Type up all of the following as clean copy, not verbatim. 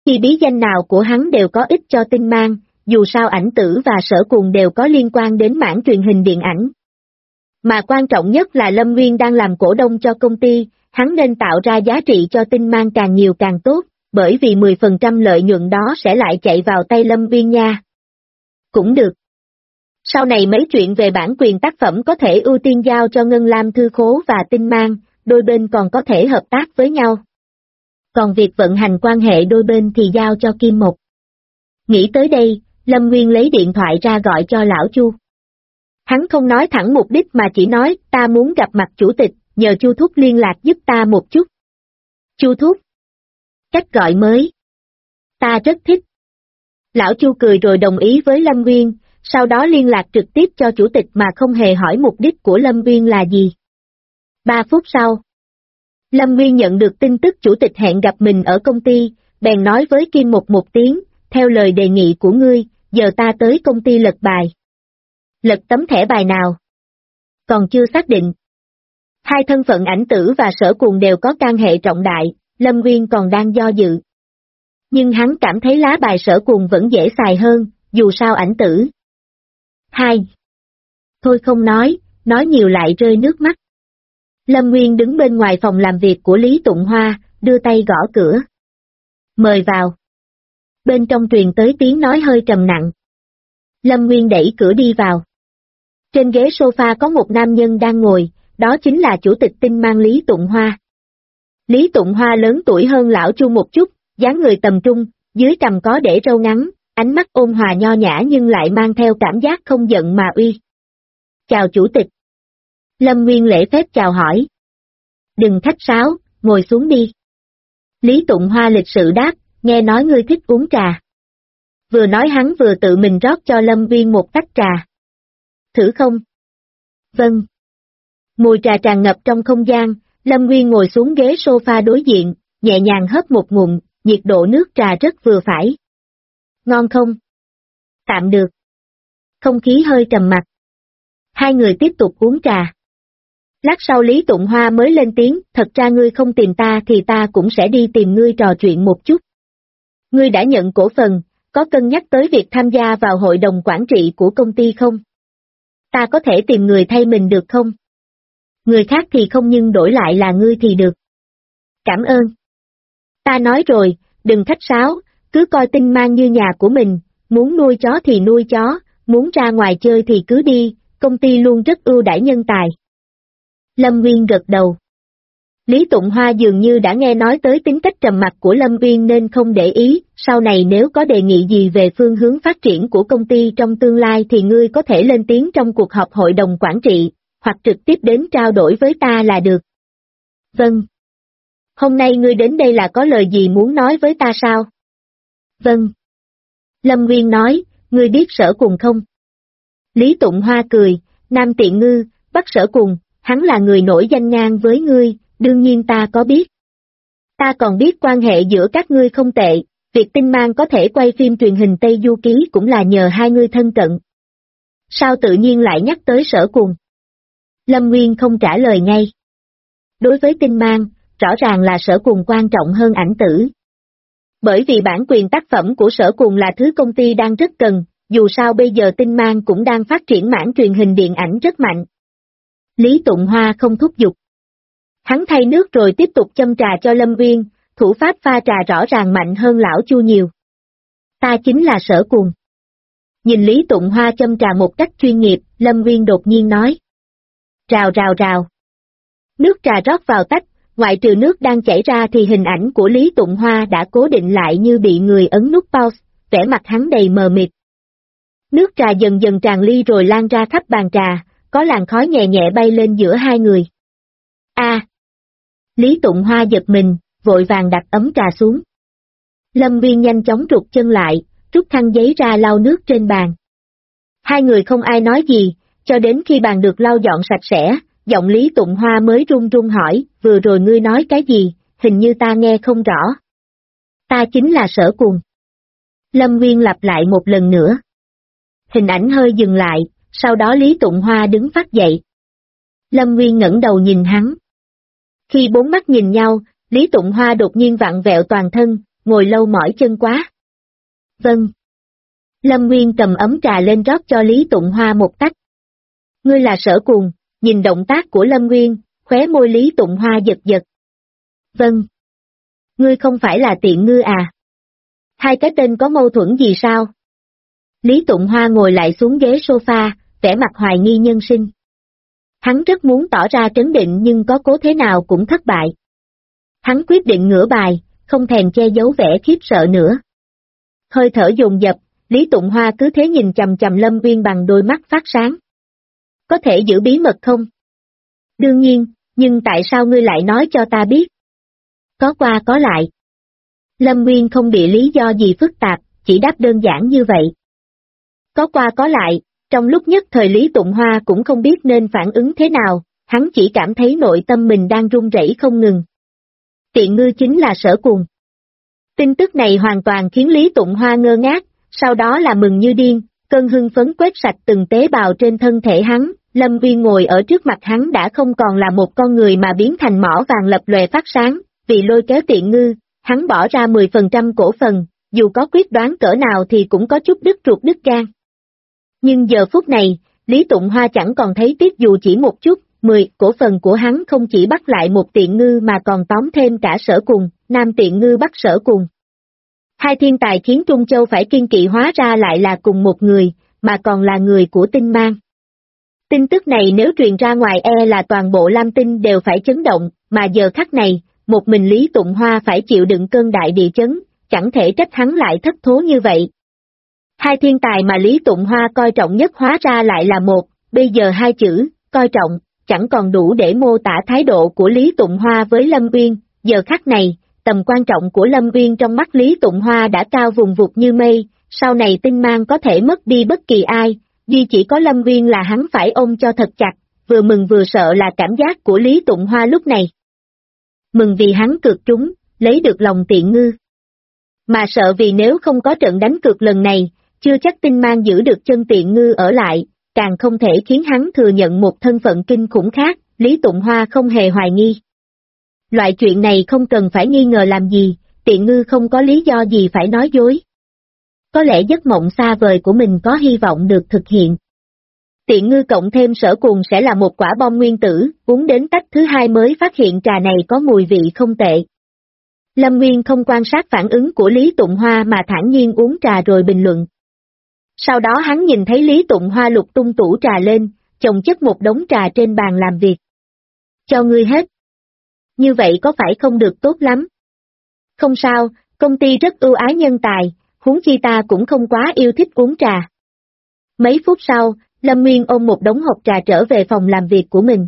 kỳ bí danh nào của hắn đều có ích cho Tinh Mang, dù sao Ảnh Tử và Sở Cuồng đều có liên quan đến mảng truyền hình điện ảnh. Mà quan trọng nhất là Lâm Nguyên đang làm cổ đông cho công ty, hắn nên tạo ra giá trị cho Tinh Mang càng nhiều càng tốt, bởi vì 10% lợi nhuận đó sẽ lại chạy vào tay Lâm Nguyên nha. Cũng được. Sau này mấy chuyện về bản quyền tác phẩm có thể ưu tiên giao cho Ngân Lam Thư Khố và Tinh Mang, đôi bên còn có thể hợp tác với nhau. Còn việc vận hành quan hệ đôi bên thì giao cho Kim Mộc. Nghĩ tới đây, Lâm Nguyên lấy điện thoại ra gọi cho lão Chu. Hắn không nói thẳng mục đích mà chỉ nói, ta muốn gặp mặt chủ tịch, nhờ Chu Thúc liên lạc giúp ta một chút. Chu Thúc. Cách gọi mới. Ta rất thích. Lão Chu cười rồi đồng ý với Lâm Nguyên, sau đó liên lạc trực tiếp cho chủ tịch mà không hề hỏi mục đích của Lâm Nguyên là gì. 3 phút sau, Lâm Nguyên nhận được tin tức chủ tịch hẹn gặp mình ở công ty, bèn nói với Kim Mộc một tiếng, theo lời đề nghị của ngươi, giờ ta tới công ty lật bài. Lật tấm thẻ bài nào? Còn chưa xác định. Hai thân phận Ảnh Tử và Sở Cuồng đều có can hệ trọng đại, Lâm Nguyên còn đang do dự. Nhưng hắn cảm thấy lá bài Sở Cuồng vẫn dễ xài hơn, dù sao Ảnh Tử. 2. Thôi không nói nhiều lại rơi nước mắt. Lâm Nguyên đứng bên ngoài phòng làm việc của Lý Tụng Hoa, đưa tay gõ cửa. Mời vào. Bên trong truyền tới tiếng nói hơi trầm nặng. Lâm Nguyên đẩy cửa đi vào. Trên ghế sofa có một nam nhân đang ngồi, đó chính là chủ tịch Tinh Mang Lý Tụng Hoa. Lý Tụng Hoa lớn tuổi hơn lão Chu một chút, dáng người tầm trung, dưới cằm có để râu ngắn, ánh mắt ôn hòa nho nhã nhưng lại mang theo cảm giác không giận mà uy. Chào chủ tịch. Lâm Nguyên lễ phép chào hỏi. Đừng khách sáo, ngồi xuống đi. Lý Tụng Hoa lịch sự đáp, nghe nói ngươi thích uống trà. Vừa nói hắn vừa tự mình rót cho Lâm Nguyên một tách trà. Thử không? Vâng. Mùi trà tràn ngập trong không gian, Lâm Nguyên ngồi xuống ghế sofa đối diện, nhẹ nhàng hớp một ngụm, nhiệt độ nước trà rất vừa phải. Ngon không? Tạm được. Không khí hơi trầm mặc. Hai người tiếp tục uống trà. Lát sau Lý Tụng Hoa mới lên tiếng, thật ra ngươi không tìm ta thì ta cũng sẽ đi tìm ngươi trò chuyện một chút. Ngươi đã nhận cổ phần, có cân nhắc tới việc tham gia vào hội đồng quản trị của công ty không? Ta có thể tìm người thay mình được không? Người khác thì không nhưng đổi lại là ngươi thì được. Cảm ơn. Ta nói rồi, đừng khách sáo, cứ coi Tinh Mang như nhà của mình, muốn nuôi chó thì nuôi chó, muốn ra ngoài chơi thì cứ đi, công ty luôn rất ưu đãi nhân tài. Lâm Nguyên gật đầu. Lý Tụng Hoa dường như đã nghe nói tới tính cách trầm mặc của Lâm Nguyên nên không để ý, sau này nếu có đề nghị gì về phương hướng phát triển của công ty trong tương lai thì ngươi có thể lên tiếng trong cuộc họp hội đồng quản trị, hoặc trực tiếp đến trao đổi với ta là được. Vâng. Hôm nay ngươi đến đây là có lời gì muốn nói với ta sao? Vâng. Lâm Nguyên nói, ngươi biết Sở Cuồng không? Lý Tụng Hoa cười, Nam Tiện Ngư, bắt Sở Cuồng, hắn là người nổi danh ngang với ngươi, đương nhiên ta có biết. Ta còn biết quan hệ giữa các ngươi không tệ, việc Tinh Mang có thể quay phim truyền hình Tây Du Ký cũng là nhờ hai ngươi thân cận. Sao tự nhiên lại nhắc tới Sở Cuồng? Lâm Nguyên không trả lời ngay. Đối với Tinh Mang, rõ ràng là Sở Cuồng quan trọng hơn Ảnh Tử. Bởi vì bản quyền tác phẩm của Sở Cuồng là thứ công ty đang rất cần, dù sao bây giờ Tinh Mang cũng đang phát triển mảng truyền hình điện ảnh rất mạnh. Lý Tụng Hoa không thúc giục. Hắn thay nước rồi tiếp tục châm trà cho Lâm Nguyên, thủ pháp pha trà rõ ràng mạnh hơn lão Chu nhiều. Ta chính là Sở Cuồng. Nhìn Lý Tụng Hoa châm trà một cách chuyên nghiệp, Lâm Nguyên đột nhiên nói. Rào rào rào. Nước trà rót vào tách, ngoại trừ nước đang chảy ra thì hình ảnh của Lý Tụng Hoa đã cố định lại như bị người ấn nút pause, vẻ mặt hắn đầy mờ mịt. Nước trà dần dần tràn ly rồi lan ra khắp bàn trà, có làn khói nhẹ nhẹ bay lên giữa hai người. A! Lý Tụng Hoa giật mình, vội vàng đặt ấm trà xuống. Lâm Nguyên nhanh chóng rụt chân lại, rút khăn giấy ra lau nước trên bàn. Hai người không ai nói gì, cho đến khi bàn được lau dọn sạch sẽ, giọng Lý Tụng Hoa mới run run hỏi, vừa rồi ngươi nói cái gì, hình như ta nghe không rõ. Ta chính là Sở Cuồng. Lâm Nguyên lặp lại một lần nữa. Hình ảnh hơi dừng lại, sau đó Lý Tụng Hoa đứng phát dậy. Lâm Nguyên ngẩng đầu nhìn hắn. Khi bốn mắt nhìn nhau, Lý Tụng Hoa đột nhiên vặn vẹo toàn thân, ngồi lâu mỏi chân quá. Vâng. Lâm Nguyên cầm ấm trà lên rót cho Lý Tụng Hoa một tách. Ngươi là Sở Cuồng, nhìn động tác của Lâm Nguyên, khóe môi Lý Tụng Hoa giật giật. Vâng. Ngươi không phải là Tiện Ngư à? Hai cái tên có mâu thuẫn gì sao? Lý Tụng Hoa ngồi lại xuống ghế sofa, vẻ mặt hoài nghi nhân sinh. Hắn rất muốn tỏ ra trấn định nhưng có cố thế nào cũng thất bại. Hắn quyết định ngửa bài, không thèm che giấu vẻ khiếp sợ nữa. Hơi thở dồn dập, Lý Tụng Hoa cứ thế nhìn chằm chằm Lâm Nguyên bằng đôi mắt phát sáng. Có thể giữ bí mật không? Đương nhiên, nhưng tại sao ngươi lại nói cho ta biết? Có qua có lại. Lâm Nguyên không bị lý do gì phức tạp, chỉ đáp đơn giản như vậy. Có qua có lại, trong lúc nhất thời Lý Tụng Hoa cũng không biết nên phản ứng thế nào, hắn chỉ cảm thấy nội tâm mình đang run rẩy không ngừng. Tiện Ngư chính là Sở Cuồng. Tin tức này hoàn toàn khiến Lý Tụng Hoa ngơ ngác, sau đó là mừng như điên, cơn hưng phấn quét sạch từng tế bào trên thân thể hắn, Lâm Nguyên ngồi ở trước mặt hắn đã không còn là một con người mà biến thành mỏ vàng lập lòe phát sáng, vì lôi kéo Tiện Ngư, hắn bỏ ra 10% cổ phần, dù có quyết đoán cỡ nào thì cũng có chút đứt ruột đứt gan. Nhưng giờ phút này, Lý Tụng Hoa chẳng còn thấy tiếc dù chỉ một chút, 10 cổ phần của hắn không chỉ bắt lại một Tiện Ngư mà còn tóm thêm cả Sở Cuồng, Nam Tiện Ngư bắt Sở Cuồng. Hai thiên tài khiến Trung Châu phải kiêng kỵ hóa ra lại là cùng một người, mà còn là người của Tinh Mang. Tin tức này nếu truyền ra ngoài là toàn bộ Lam Tinh đều phải chấn động, mà giờ khắc này, một mình Lý Tụng Hoa phải chịu đựng cơn đại địa chấn, chẳng thể trách hắn lại thất thố như vậy. Hai thiên tài mà Lý Tụng Hoa coi trọng nhất hóa ra lại là một, bây giờ hai chữ, coi trọng, chẳng còn đủ để mô tả thái độ của Lý Tụng Hoa với Lâm Uyên, giờ khắc này, tầm quan trọng của Lâm Uyên trong mắt Lý Tụng Hoa đã cao vùng vụt như mây, sau này Tinh Mang có thể mất đi bất kỳ ai, duy chỉ có Lâm Uyên là hắn phải ôm cho thật chặt, vừa mừng vừa sợ là cảm giác của Lý Tụng Hoa lúc này. Mừng vì hắn cược trúng, lấy được lòng Tiện Ngư. Mà sợ vì nếu không có trận đánh cược lần này, chưa chắc Tinh Mang giữ được chân Tiện Ngư ở lại, càng không thể khiến hắn thừa nhận một thân phận kinh khủng khác, Lý Tụng Hoa không hề hoài nghi. Loại chuyện này không cần phải nghi ngờ làm gì, Tiện Ngư không có lý do gì phải nói dối. Có lẽ giấc mộng xa vời của mình có hy vọng được thực hiện. Tiện Ngư cộng thêm Sở Cuồng sẽ là một quả bom nguyên tử, uống đến tách thứ hai mới phát hiện trà này có mùi vị không tệ. Lâm Nguyên không quan sát phản ứng của Lý Tụng Hoa mà thản nhiên uống trà rồi bình luận. Sau đó hắn nhìn thấy Lý Tụng Hoa lục tung tủ trà lên, chồng chất một đống trà trên bàn làm việc. Cho ngươi hết. Như vậy có phải không được tốt lắm? Không sao, công ty rất ưu ái nhân tài, huống chi ta cũng không quá yêu thích uống trà. Mấy phút sau, Lâm Nguyên ôm một đống hộp trà trở về phòng làm việc của mình.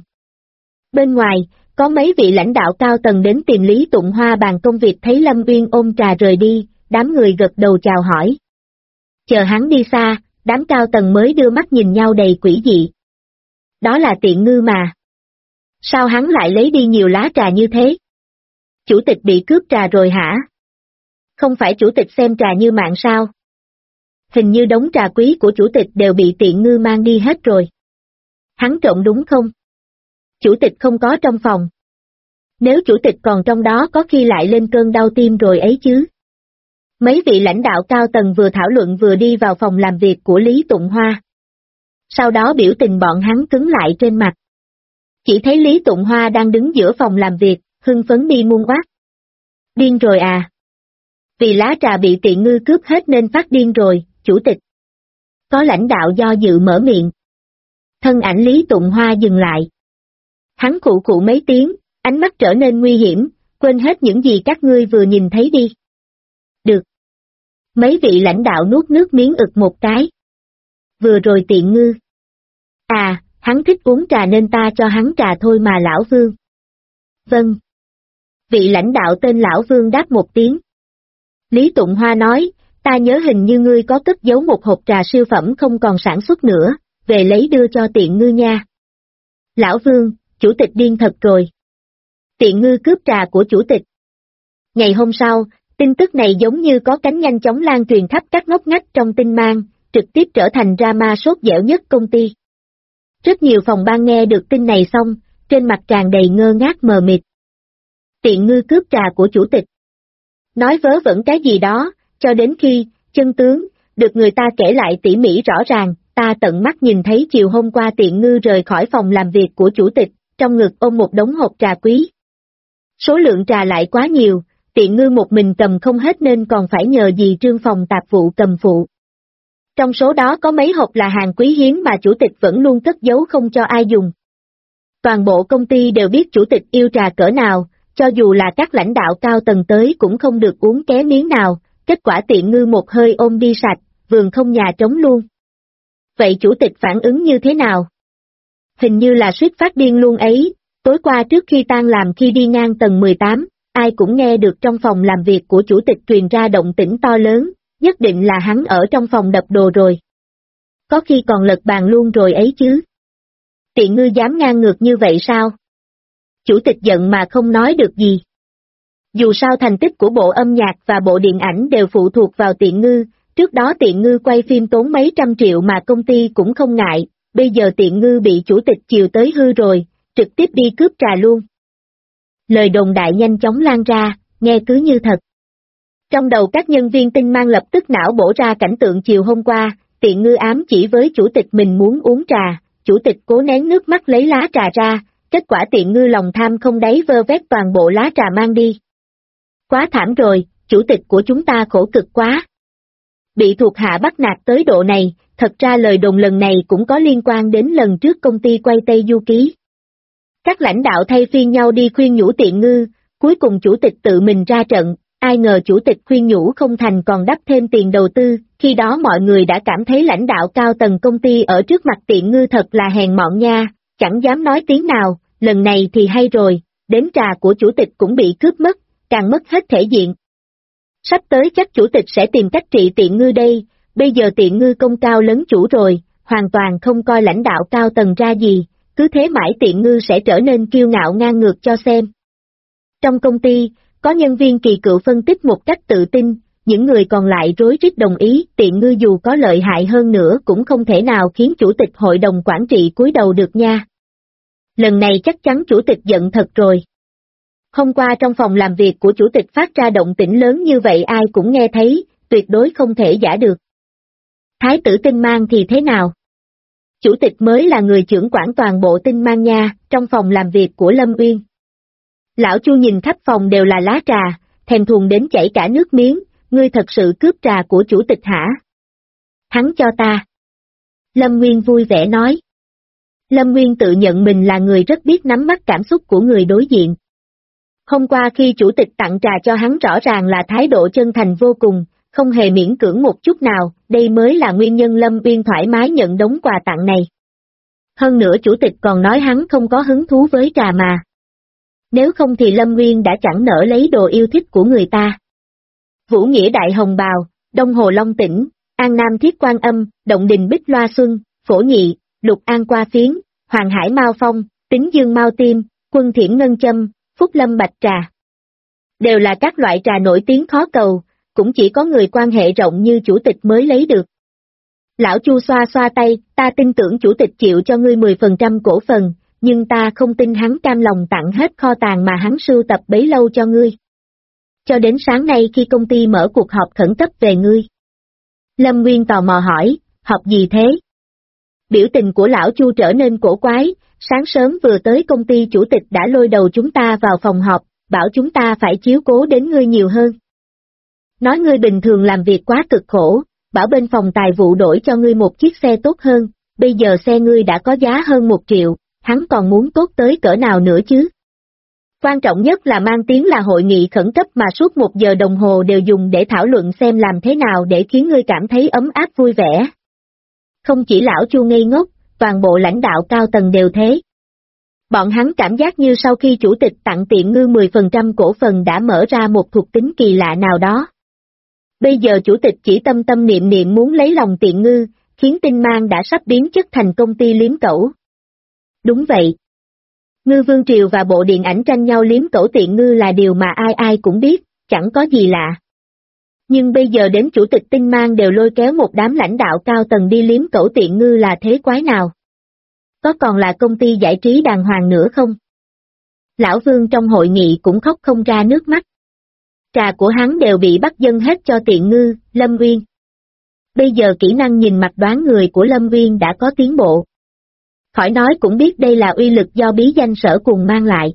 Bên ngoài, có mấy vị lãnh đạo cao tầng đến tìm Lý Tụng Hoa bàn công việc thấy Lâm Nguyên ôm trà rời đi, đám người gật đầu chào hỏi. Chờ hắn đi xa, đám cao tầng mới đưa mắt nhìn nhau đầy quỷ dị. Đó là Tiện Ngư mà. Sao hắn lại lấy đi nhiều lá trà như thế? Chủ tịch bị cướp trà rồi hả? Không phải chủ tịch xem trà như mạng sao? Hình như đống trà quý của chủ tịch đều bị Tiện Ngư mang đi hết rồi. Hắn trộm đúng không? Chủ tịch không có trong phòng. Nếu chủ tịch còn trong đó có khi lại lên cơn đau tim rồi ấy chứ. Mấy vị lãnh đạo cao tầng vừa thảo luận vừa đi vào phòng làm việc của Lý Tụng Hoa. Sau đó biểu tình bọn hắn cứng lại trên mặt. Chỉ thấy Lý Tụng Hoa đang đứng giữa phòng làm việc, hưng phấn đi muôn oát. Điên rồi à? Vì lá trà bị Tiện Ngư cướp hết nên phát điên rồi, chủ tịch. Có lãnh đạo do dự mở miệng. Thân ảnh Lý Tụng Hoa dừng lại. Hắn khụ khụ mấy tiếng, ánh mắt trở nên nguy hiểm, quên hết những gì các ngươi vừa nhìn thấy đi. Được. Mấy vị lãnh đạo nuốt nước miếng ực một cái. Vừa rồi Tiện Ngư. À, hắn thích uống trà nên ta cho hắn trà thôi mà lão Vương. Vâng. Vị lãnh đạo tên lão Vương đáp một tiếng. Lý Tụng Hoa nói, ta nhớ hình như ngươi có cất giấu một hộp trà siêu phẩm không còn sản xuất nữa, về lấy đưa cho Tiện Ngư nha. Lão Vương, chủ tịch điên thật rồi. Tiện Ngư cướp trà của chủ tịch. Ngày hôm sau, tin tức này giống như có cánh nhanh chóng lan truyền khắp các ngóc ngách trong Tinh Mang, trực tiếp trở thành drama sốt dẻo nhất công ty. Rất nhiều phòng ban nghe được tin này xong, trên mặt tràn đầy ngơ ngác mờ mịt. Tiện Ngư cướp trà của chủ tịch. nói vớ vẩn cái gì đó, cho đến khi, chân tướng, được người ta kể lại tỉ mỉ rõ ràng, ta tận mắt nhìn thấy chiều hôm qua Tiện Ngư rời khỏi phòng làm việc của chủ tịch, trong ngực ôm một đống hộp trà quý. Số lượng trà lại quá nhiều, Tiện Ngư một mình cầm không hết nên còn phải nhờ dì Trương phòng tạp vụ cầm phụ. Trong số đó có mấy hộp là hàng quý hiếm mà chủ tịch vẫn luôn cất giấu không cho ai dùng. Toàn bộ công ty đều biết chủ tịch yêu trà cỡ nào, cho dù là các lãnh đạo cao tầng tới cũng không được uống ké miếng nào, kết quả Tiện Ngư một hơi ôm đi sạch, vườn không nhà trống luôn. Vậy chủ tịch phản ứng như thế nào? Hình như là suýt phát điên luôn ấy, tối qua trước khi tan làm khi đi ngang tầng 18, ai cũng nghe được trong phòng làm việc của chủ tịch truyền ra động tĩnh to lớn, nhất định là hắn ở trong phòng đập đồ rồi. Có khi còn lật bàn luôn rồi ấy chứ. Tiện Ngư dám ngang ngược như vậy sao? Chủ tịch giận mà không nói được gì. Dù sao thành tích của bộ âm nhạc và bộ điện ảnh đều phụ thuộc vào Tiện Ngư, trước đó Tiện Ngư quay phim tốn mấy trăm triệu mà công ty cũng không ngại, bây giờ Tiện Ngư bị chủ tịch chiều tới hư rồi, trực tiếp đi cướp trà luôn. Lời đồn đại nhanh chóng lan ra, nghe cứ như thật. Trong đầu các nhân viên tinh mang lập tức não bổ ra cảnh tượng chiều hôm qua, Tiện Ngư ám chỉ với chủ tịch mình muốn uống trà, chủ tịch cố nén nước mắt lấy lá trà ra, kết quả Tiện Ngư lòng tham không đáy vơ vét toàn bộ lá trà mang đi. Quá thảm rồi, chủ tịch của chúng ta khổ cực quá. Bị thuộc hạ bắt nạt tới độ này, thật ra lời đồn lần này cũng có liên quan đến lần trước công ty quay Tây Du Ký. Các lãnh đạo thay phiên nhau đi khuyên nhủ Tiện Ngư, cuối cùng chủ tịch tự mình ra trận, ai ngờ chủ tịch khuyên nhủ không thành còn đắp thêm tiền đầu tư, khi đó mọi người đã cảm thấy lãnh đạo cao tầng công ty ở trước mặt Tiện Ngư thật là hèn mọn nha, chẳng dám nói tiếng nào, lần này thì hay rồi, đến trà của chủ tịch cũng bị cướp mất, càng mất hết thể diện. Sắp tới chắc chủ tịch sẽ tìm cách trị Tiện Ngư đây, bây giờ Tiện Ngư công cao lấn chủ rồi, hoàn toàn không coi lãnh đạo cao tầng ra gì, cứ thế mãi Tiện Ngư sẽ trở nên kiêu ngạo ngang ngược cho xem. Trong công ty, có nhân viên kỳ cựu phân tích một cách tự tin, những người còn lại rối rít đồng ý, Tiện Ngư dù có lợi hại hơn nữa cũng không thể nào khiến chủ tịch hội đồng quản trị cúi đầu được nha. Lần này chắc chắn chủ tịch giận thật rồi. Hôm qua trong phòng làm việc của chủ tịch phát ra động tĩnh lớn như vậy ai cũng nghe thấy, tuyệt đối không thể giả được. Thái tử Tinh Mang thì thế nào? Chủ tịch mới là người trưởng quản toàn bộ Tinh Mang nha, trong phòng làm việc của Lâm Uyên. Lão Chu nhìn khắp phòng đều là lá trà, thèm thuồng đến chảy cả nước miếng, ngươi thật sự cướp trà của chủ tịch hả? Hắn cho ta. Lâm Nguyên vui vẻ nói. Lâm Nguyên tự nhận mình là người rất biết nắm bắt cảm xúc của người đối diện. Hôm qua khi chủ tịch tặng trà cho hắn rõ ràng là thái độ chân thành vô cùng, không hề miễn cưỡng một chút nào, đây mới là nguyên nhân Lâm Uyên thoải mái nhận đống quà tặng này. Hơn nữa chủ tịch còn nói hắn không có hứng thú với trà mà. Nếu không thì Lâm Nguyên đã chẳng nỡ lấy đồ yêu thích của người ta. Vũ Nghĩa Đại Hồng Bào, Đông Hồ Long Tỉnh, An Nam Thiết Quan Âm, Động Đình Bích Loa Xuân, Phổ Nhị, Lục An Qua Phiến, Hoàng Hải Mao Phong, Tính Dương Mao Tim, Quân Thiển Ngân Châm, Phúc Lâm Bạch Trà. Đều là các loại trà nổi tiếng khó cầu, cũng chỉ có người quan hệ rộng như chủ tịch mới lấy được. Lão Chu xoa xoa tay, ta tin tưởng chủ tịch chịu cho ngươi 10% cổ phần, nhưng ta không tin hắn cam lòng tặng hết kho tàng mà hắn sưu tập bấy lâu cho ngươi. Cho đến sáng nay khi công ty mở cuộc họp khẩn cấp về ngươi. Lâm Nguyên tò mò hỏi, họp gì thế? Biểu tình của lão Chu trở nên cổ quái, sáng sớm vừa tới công ty chủ tịch đã lôi đầu chúng ta vào phòng họp, bảo chúng ta phải chiếu cố đến ngươi nhiều hơn. Nói ngươi bình thường làm việc quá cực khổ, bảo bên phòng tài vụ đổi cho ngươi một chiếc xe tốt hơn, bây giờ xe ngươi đã có giá hơn 1 triệu, hắn còn muốn tốt tới cỡ nào nữa chứ? Quan trọng nhất là mang tiếng là hội nghị khẩn cấp mà suốt 1 giờ đồng hồ đều dùng để thảo luận xem làm thế nào để khiến ngươi cảm thấy ấm áp vui vẻ. Không chỉ lão Chu ngây ngốc, toàn bộ lãnh đạo cao tầng đều thế. Bọn hắn cảm giác như sau khi chủ tịch tặng Tiện Ngư 10% cổ phần đã mở ra một thuộc tính kỳ lạ nào đó. Bây giờ chủ tịch chỉ tâm tâm niệm niệm muốn lấy lòng Tiện Ngư, khiến Tinh Mang đã sắp biến chất thành công ty liếm cẩu. Đúng vậy. Ngư Vương Triều và bộ điện ảnh tranh nhau liếm cẩu Tiện Ngư là điều mà ai ai cũng biết, chẳng có gì lạ. Nhưng bây giờ đến chủ tịch Tinh Mang đều lôi kéo một đám lãnh đạo cao tầng đi liếm cẩu Tiện Ngư là thế quái nào? Có còn là công ty giải trí đàng hoàng nữa không? Lão Vương trong hội nghị cũng khóc không ra nước mắt. trà của hắn đều bị bắt dâng hết cho Tiện Ngư, Lâm Nguyên. Bây giờ kỹ năng nhìn mặt đoán người của Lâm Nguyên đã có tiến bộ. Khỏi nói cũng biết đây là uy lực do bí danh Sở Cuồng mang lại.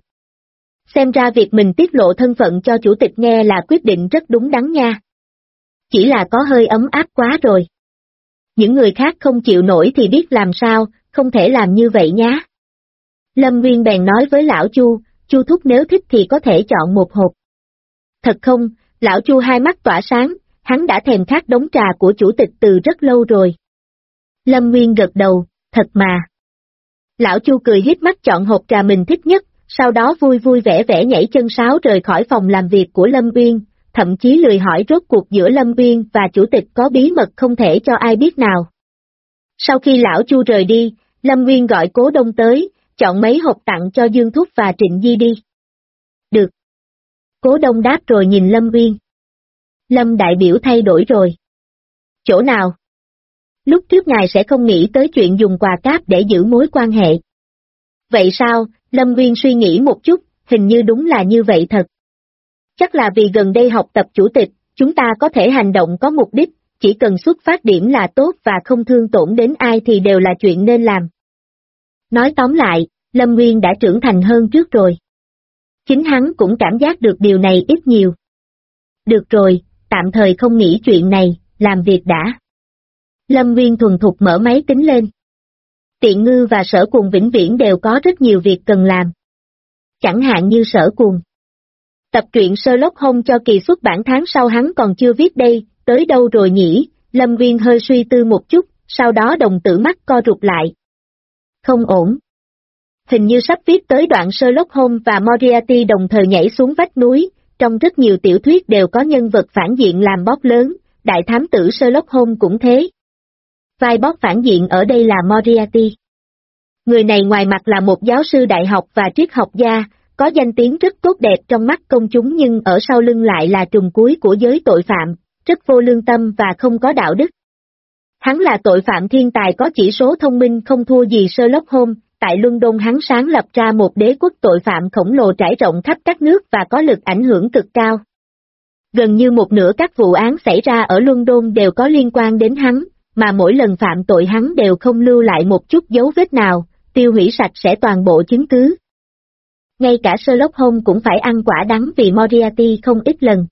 Xem ra việc mình tiết lộ thân phận cho chủ tịch nghe là quyết định rất đúng đắn nha. Chỉ là có hơi ấm áp quá rồi. Những người khác không chịu nổi thì biết làm sao, không thể làm như vậy nhá. Lâm Nguyên bèn nói với lão Chu, Chu thúc nếu thích thì có thể chọn một hộp. Thật không? Lão Chu hai mắt tỏa sáng, hắn đã thèm khát đống trà của chủ tịch từ rất lâu rồi. Lâm Nguyên gật đầu, thật mà. Lão Chu cười híp mắt chọn hộp trà mình thích nhất, sau đó vui vui vẻ vẻ nhảy chân sáo rời khỏi phòng làm việc của Lâm Nguyên, thậm chí lười hỏi rốt cuộc giữa Lâm Nguyên và chủ tịch có bí mật không thể cho ai biết nào. Sau khi lão Chu rời đi, Lâm Nguyên gọi Cố Đông tới, chọn mấy hộp tặng cho Dương Thúc và Trịnh Di đi. Được. Cố Đông đáp rồi nhìn Lâm Nguyên. Lâm đại biểu thay đổi rồi. Chỗ nào? Lúc trước ngài sẽ không nghĩ tới chuyện dùng quà cáp để giữ mối quan hệ. Vậy sao? Lâm Nguyên suy nghĩ một chút, hình như đúng là như vậy thật. Chắc là vì gần đây học tập chủ tịch, chúng ta có thể hành động có mục đích, chỉ cần xuất phát điểm là tốt và không thương tổn đến ai thì đều là chuyện nên làm. Nói tóm lại, Lâm Nguyên đã trưởng thành hơn trước rồi. Chính hắn cũng cảm giác được điều này ít nhiều. Được rồi, tạm thời không nghĩ chuyện này, làm việc đã. Lâm Nguyên thuần thục mở máy tính lên. Tiện Ngư và Sở Cuồng vĩnh viễn đều có rất nhiều việc cần làm. Chẳng hạn như Sở Cuồng. Tập truyện Sherlock Holmes cho kỳ xuất bản tháng sau hắn còn chưa viết đây, tới đâu rồi nhỉ? Lâm Nguyên hơi suy tư một chút, sau đó đồng tử mắt co rụt lại. Không ổn. Hình như sắp viết tới đoạn Sherlock Holmes và Moriarty đồng thời nhảy xuống vách núi, trong rất nhiều tiểu thuyết đều có nhân vật phản diện làm boss lớn, đại thám tử Sherlock Holmes cũng thế. Vai boss phản diện ở đây là Moriarty. Người này ngoài mặt là một giáo sư đại học và triết học gia, có danh tiếng rất tốt đẹp trong mắt công chúng nhưng ở sau lưng lại là trùm cuối của giới tội phạm, rất vô lương tâm và không có đạo đức. Hắn là tội phạm thiên tài có chỉ số thông minh không thua gì Sherlock Holmes, tại London hắn sáng lập ra một đế quốc tội phạm khổng lồ trải rộng khắp các nước và có lực ảnh hưởng cực cao. Gần như một nửa các vụ án xảy ra ở London đều có liên quan đến hắn, mà mỗi lần phạm tội hắn đều không lưu lại một chút dấu vết nào, tiêu hủy sạch sẽ toàn bộ chứng cứ. Ngay cả Sherlock Holmes cũng phải ăn quả đắng vì Moriarty không ít lần.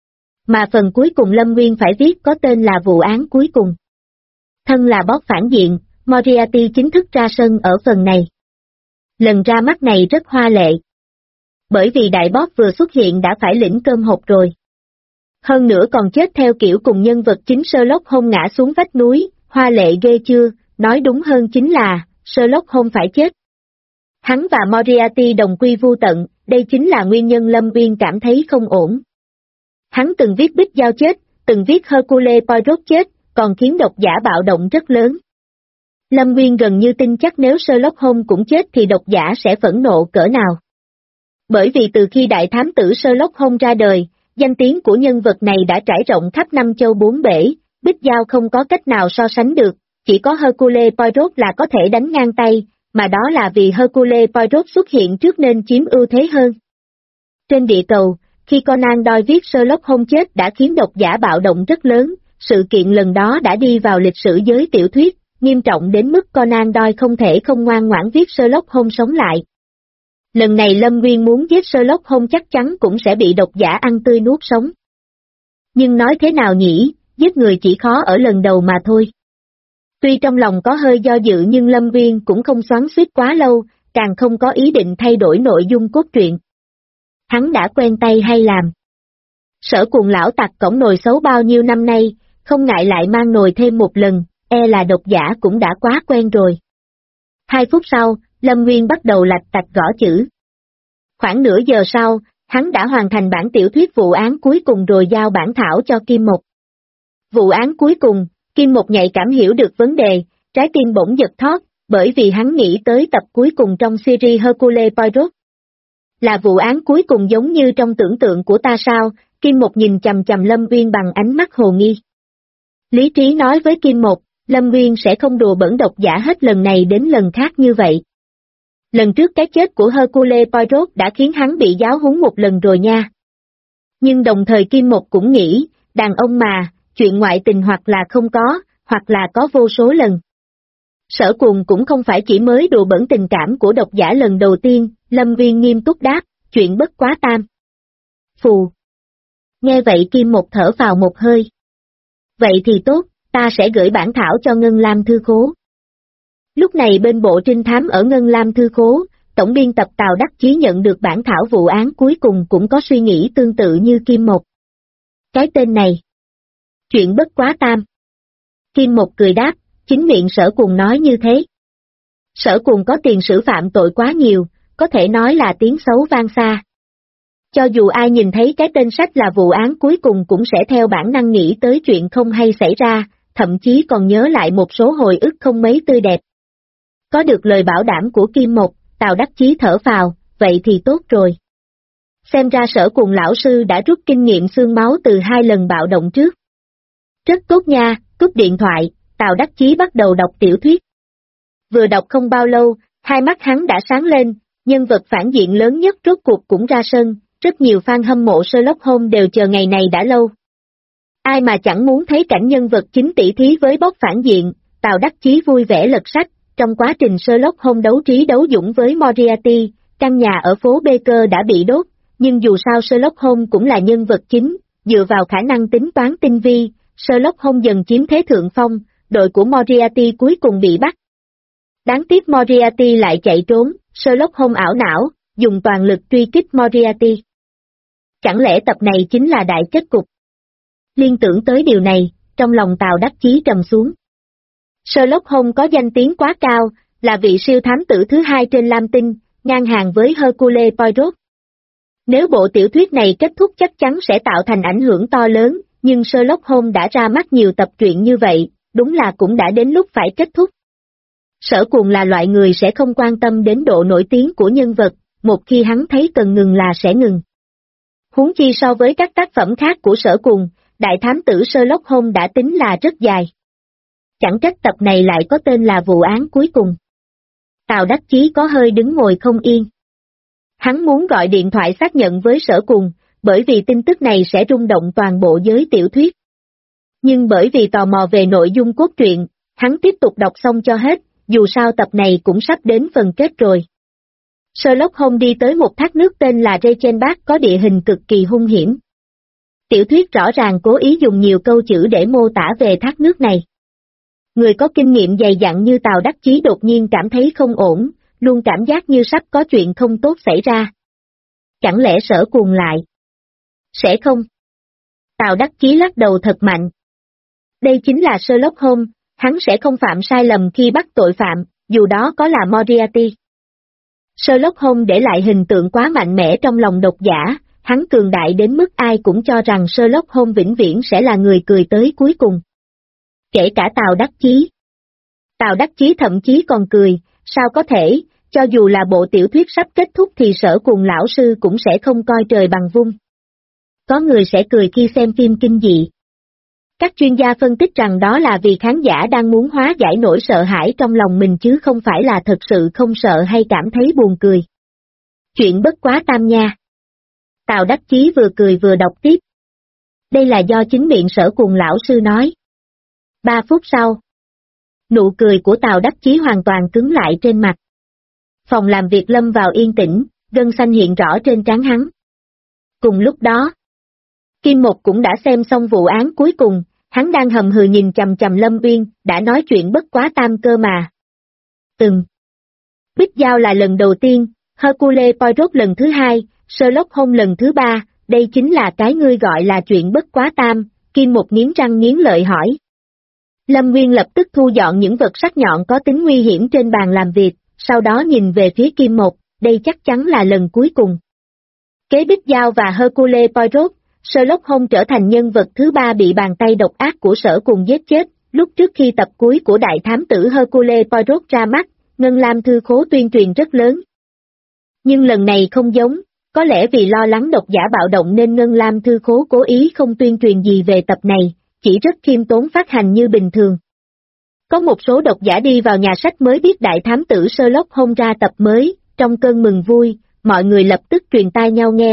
Mà phần cuối cùng Lâm Nguyên phải viết có tên là vụ án cuối cùng. Thân là boss phản diện, Moriarty chính thức ra sân ở phần này. Lần ra mắt này rất hoa lệ. Bởi vì đại boss vừa xuất hiện đã phải lĩnh cơm hộp rồi. Hơn nữa còn chết theo kiểu cùng nhân vật chính Sherlock Holmes ngã xuống vách núi, hoa lệ ghê chưa, nói đúng hơn chính là, Sherlock Holmes phải chết. Hắn và Moriarty đồng quy vu tận, đây chính là nguyên nhân Lâm Nguyên cảm thấy không ổn. Hắn từng viết Bích Giao chết, từng viết Hercule Poirot chết, còn khiến độc giả bạo động rất lớn. Lâm Nguyên gần như tin chắc nếu Sherlock Holmes cũng chết thì độc giả sẽ phẫn nộ cỡ nào. Bởi vì từ khi đại thám tử Sherlock Holmes ra đời, danh tiếng của nhân vật này đã trải rộng khắp năm châu bốn bể, Bích Giao không có cách nào so sánh được, chỉ có Hercule Poirot là có thể đánh ngang tay, mà đó là vì Hercule Poirot xuất hiện trước nên chiếm ưu thế hơn. Trên địa cầu, khi Conan Doyle viết Sherlock Holmes chết đã khiến độc giả bạo động rất lớn, sự kiện lần đó đã đi vào lịch sử giới tiểu thuyết, nghiêm trọng đến mức Conan Doyle không thể không ngoan ngoãn viết Sherlock Holmes sống lại. Lần này Lâm Nguyên muốn giết Sherlock Holmes chắc chắn cũng sẽ bị độc giả ăn tươi nuốt sống. Nhưng nói thế nào nhỉ, giết người chỉ khó ở lần đầu mà thôi. Tuy trong lòng có hơi do dự nhưng Lâm Nguyên cũng không xoắn xuýt quá lâu, càng không có ý định thay đổi nội dung cốt truyện. Hắn đã quen tay hay làm. Sở Cuồng lão tặc cổng nồi xấu bao nhiêu năm nay, không ngại lại mang nồi thêm một lần, e là độc giả cũng đã quá quen rồi. 2 phút sau, Lâm Nguyên bắt đầu lạch tạch gõ chữ. Khoảng nửa giờ sau, hắn đã hoàn thành bản tiểu thuyết vụ án cuối cùng rồi giao bản thảo cho Kim Mộc. Vụ án cuối cùng, Kim Mộc nhạy cảm hiểu được vấn đề, trái tim bỗng giật thót, bởi vì hắn nghĩ tới tập cuối cùng trong series Hercule Poirot. Là vụ án cuối cùng giống như trong tưởng tượng của ta sao? Kim Mộc nhìn chằm chằm Lâm Nguyên bằng ánh mắt hồ nghi. Lý trí nói với Kim Mộc, Lâm Nguyên sẽ không đùa bỡn độc giả hết lần này đến lần khác như vậy. Lần trước cái chết của Hercule Poirot đã khiến hắn bị giáo huấn một lần rồi nha. Nhưng đồng thời Kim Một cũng nghĩ, đàn ông mà, chuyện ngoại tình hoặc là không có, hoặc là có vô số lần. Sở Cuồng cũng không phải chỉ mới đùa bỡn tình cảm của độc giả lần đầu tiên, Lâm Nguyên nghiêm túc đáp, chuyện bất quá tam. Phù. Nghe vậy Kim Một thở vào một hơi. Vậy thì tốt, ta sẽ gửi bản thảo cho Ngân Lam Thư Khố. Lúc này bên bộ trinh thám ở Ngân Lam Thư Khố, tổng biên tập Tào Đắc Chí nhận được bản thảo vụ án cuối cùng cũng có suy nghĩ tương tự như Kim Một. Cái tên này. Chuyện bất quá tam. Kim Một cười đáp, chính miệng Sở Cuồng nói như thế. Sở Cuồng có tiền sử phạm tội quá nhiều, có thể nói là tiếng xấu vang xa. Cho dù ai nhìn thấy cái tên sách là vụ án cuối cùng cũng sẽ theo bản năng nghĩ tới chuyện không hay xảy ra, thậm chí còn nhớ lại một số hồi ức không mấy tươi đẹp. Có được lời bảo đảm của Kim Một, Tào Đắc Chí thở phào, vậy thì tốt rồi. Xem ra Sở Cuồng lão sư đã rút kinh nghiệm xương máu từ 2 lần bạo động trước. Rất tốt nha, cúp điện thoại, Tào Đắc Chí bắt đầu đọc tiểu thuyết. Vừa đọc không bao lâu, hai mắt hắn đã sáng lên, nhân vật phản diện lớn nhất rốt cuộc cũng ra sân, rất nhiều fan hâm mộ Sherlock Holmes đều chờ ngày này đã lâu. Ai mà chẳng muốn thấy cảnh nhân vật chính tỷ thí với boss phản diện, Tào Đắc Chí vui vẻ lật sách, trong quá trình Sherlock Holmes đấu trí đấu dũng với Moriarty, căn nhà ở phố Baker đã bị đốt, nhưng dù sao Sherlock Holmes cũng là nhân vật chính, dựa vào khả năng tính toán tinh vi, Sherlock Holmes dần chiếm thế thượng phong, đội của Moriarty cuối cùng bị bắt. Đáng tiếc Moriarty lại chạy trốn, Sherlock Holmes ảo não, dùng toàn lực truy kích Moriarty. Chẳng lẽ tập này chính là đại kết cục? Liên tưởng tới điều này, trong lòng Tào Đắc Chí trầm xuống. Sherlock Holmes có danh tiếng quá cao, là vị siêu thám tử thứ 2 trên Lam Tinh, ngang hàng với Hercule Poirot. Nếu bộ tiểu thuyết này kết thúc chắc chắn sẽ tạo thành ảnh hưởng to lớn, nhưng Sherlock Holmes đã ra mắt nhiều tập truyện như vậy, đúng là cũng đã đến lúc phải kết thúc. Sở Cuồng là loại người sẽ không quan tâm đến độ nổi tiếng của nhân vật, một khi hắn thấy cần ngừng là sẽ ngừng. Huống chi so với các tác phẩm khác của Sở Cuồng, đại thám tử Sherlock Holmes đã tính là rất dài. Chẳng trách tập này lại có tên là vụ án cuối cùng. Tào Đắc Chí có hơi đứng ngồi không yên. Hắn muốn gọi điện thoại xác nhận với Sở Cuồng, bởi vì tin tức này sẽ rung động toàn bộ giới tiểu thuyết. Nhưng bởi vì tò mò về nội dung cốt truyện, hắn tiếp tục đọc xong cho hết, dù sao tập này cũng sắp đến phần kết rồi. Sherlock Holmes đi tới một thác nước tên là Reichenbach có địa hình cực kỳ hung hiểm. Tiểu thuyết rõ ràng cố ý dùng nhiều câu chữ để mô tả về thác nước này. Người có kinh nghiệm dày dặn như Tào Đắc Chí đột nhiên cảm thấy không ổn, luôn cảm giác như sắp có chuyện không tốt xảy ra. Chẳng lẽ Sở Cuồng lại? Sẽ không. Tào Đắc Chí lắc đầu thật mạnh. Đây chính là Sherlock Holmes, hắn sẽ không phạm sai lầm khi bắt tội phạm, dù đó có là Moriarty. Sherlock Holmes để lại hình tượng quá mạnh mẽ trong lòng độc giả, hắn cường đại đến mức ai cũng cho rằng Sherlock Holmes vĩnh viễn sẽ là người cười tới cuối cùng. Kể cả Tào Đắc Chí. Tào Đắc Chí thậm chí còn cười, sao có thể, cho dù là bộ tiểu thuyết sắp kết thúc thì Sở Cuồng lão sư cũng sẽ không coi trời bằng vung. Có người sẽ cười khi xem phim kinh dị. Các chuyên gia phân tích rằng đó là vì khán giả đang muốn hóa giải nỗi sợ hãi trong lòng mình chứ không phải là thật sự không sợ hay cảm thấy buồn cười. Chuyện bất quá tam nha. Tào Đắc Chí vừa cười vừa đọc tiếp. Đây là do chính miệng Sở Cuồng lão sư nói. 3 phút sau. Nụ cười của Tào Đắc Chí hoàn toàn cứng lại trên mặt. Phòng làm việc lâm vào yên tĩnh, gân xanh hiện rõ trên trán hắn. Cùng lúc đó, Kim Một cũng đã xem xong vụ án cuối cùng, hắn đang hầm hừ nhìn chằm chằm Lâm Uyên, đã nói chuyện bất quá tam cơ mà. Bích Giao là lần đầu tiên, Hercule Poirot lần thứ 2, Sherlock Holmes lần thứ 3, đây chính là cái ngươi gọi là chuyện bất quá tam, Kim Một nghiến răng nghiến lợi hỏi. Lâm Nguyên lập tức thu dọn những vật sắc nhọn có tính nguy hiểm trên bàn làm việc, sau đó nhìn về phía Kim Một, đây chắc chắn là lần cuối cùng. Kế Bích Giao và Hercule Poirot, Sherlock Holmes trở thành nhân vật thứ 3 bị bàn tay độc ác của Sở Cuồng giết chết, lúc trước khi tập cuối của đại thám tử Hercule Poirot ra mắt, Ngân Lam Thư Khố tuyên truyền rất lớn. Nhưng lần này không giống, có lẽ vì lo lắng độc giả bạo động nên Ngân Lam Thư Khố cố ý không tuyên truyền gì về tập này, chỉ rất khiêm tốn phát hành như bình thường. Có một số độc giả đi vào nhà sách mới biết đại thám tử Sherlock Holmes ra tập mới, trong cơn mừng vui, mọi người lập tức truyền tai nhau nghe,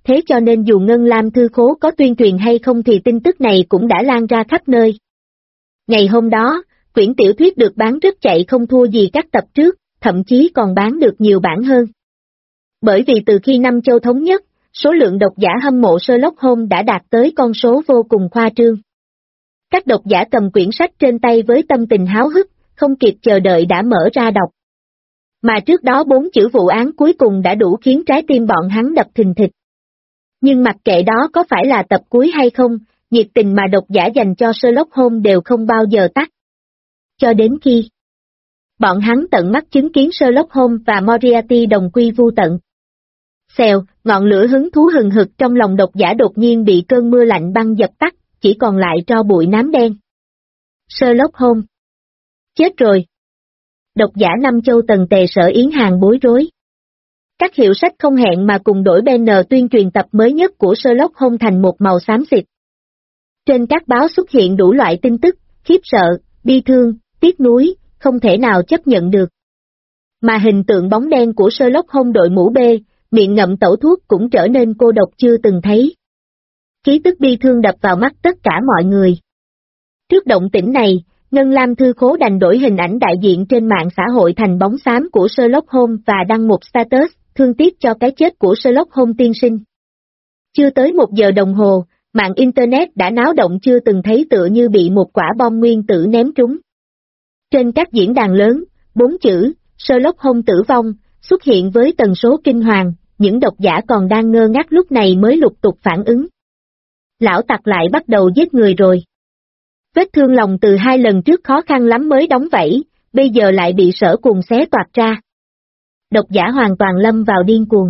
thế cho nên dù Ngân Lam Thư Khố có tuyên truyền hay không thì tin tức này cũng đã lan ra khắp nơi. Ngày hôm đó, quyển tiểu thuyết được bán rất chạy không thua gì các tập trước, thậm chí còn bán được nhiều bản hơn. Bởi vì từ khi Năm Châu thống nhất, số lượng độc giả hâm mộ Sherlock Holmes đã đạt tới con số vô cùng khoa trương. Các độc giả cầm quyển sách trên tay với tâm tình háo hức, không kịp chờ đợi đã mở ra đọc. Mà trước đó 4 chữ vụ án cuối cùng đã đủ khiến trái tim bọn hắn đập thình thịch. Nhưng mặc kệ đó có phải là tập cuối hay không, nhiệt tình mà độc giả dành cho Sherlock Holmes đều không bao giờ tắt. Cho đến khi bọn hắn tận mắt chứng kiến Sherlock Holmes và Moriarty đồng quy vu tận. Xèo, ngọn lửa hứng thú hừng hực trong lòng độc giả đột nhiên bị cơn mưa lạnh băng dập tắt, chỉ còn lại tro bụi nám đen. Sherlock Holmes. Chết rồi. Độc giả Năm Châu tần tề Sở Yến Hàng bối rối. Các hiệu sách không hẹn mà cùng đổi banner tuyên truyền tập mới nhất của Sherlock Holmes thành một màu xám xịt. Trên các báo xuất hiện đủ loại tin tức, khiếp sợ, bi thương, tiếc nuối, không thể nào chấp nhận được. Mà hình tượng bóng đen của Sherlock Holmes đội mũ B, miệng ngậm tẩu thuốc cũng trở nên cô độc chưa từng thấy. Khí tức bi thương đập vào mắt tất cả mọi người. Trước động tĩnh này, Ngân Lam Thư Khố đành đổi hình ảnh đại diện trên mạng xã hội thành bóng xám của Sherlock Holmes và đăng một status, thương tiếc cho cái chết của Sherlock Holmes tiên sinh. Chưa tới 1 giờ đồng hồ, mạng Internet đã náo động chưa từng thấy tựa như bị một quả bom nguyên tử ném trúng. Trên các diễn đàn lớn, 4 chữ, Sherlock Holmes tử vong, xuất hiện với tần số kinh hoàng, những độc giả còn đang ngơ ngác lúc này mới lục tục phản ứng. Lão tặc lại bắt đầu giết người rồi. Vết thương lòng từ 2 lần trước khó khăn lắm mới đóng vảy, bây giờ lại bị Sở Cuồng xé toạc ra. Độc giả hoàn toàn lâm vào điên cuồng.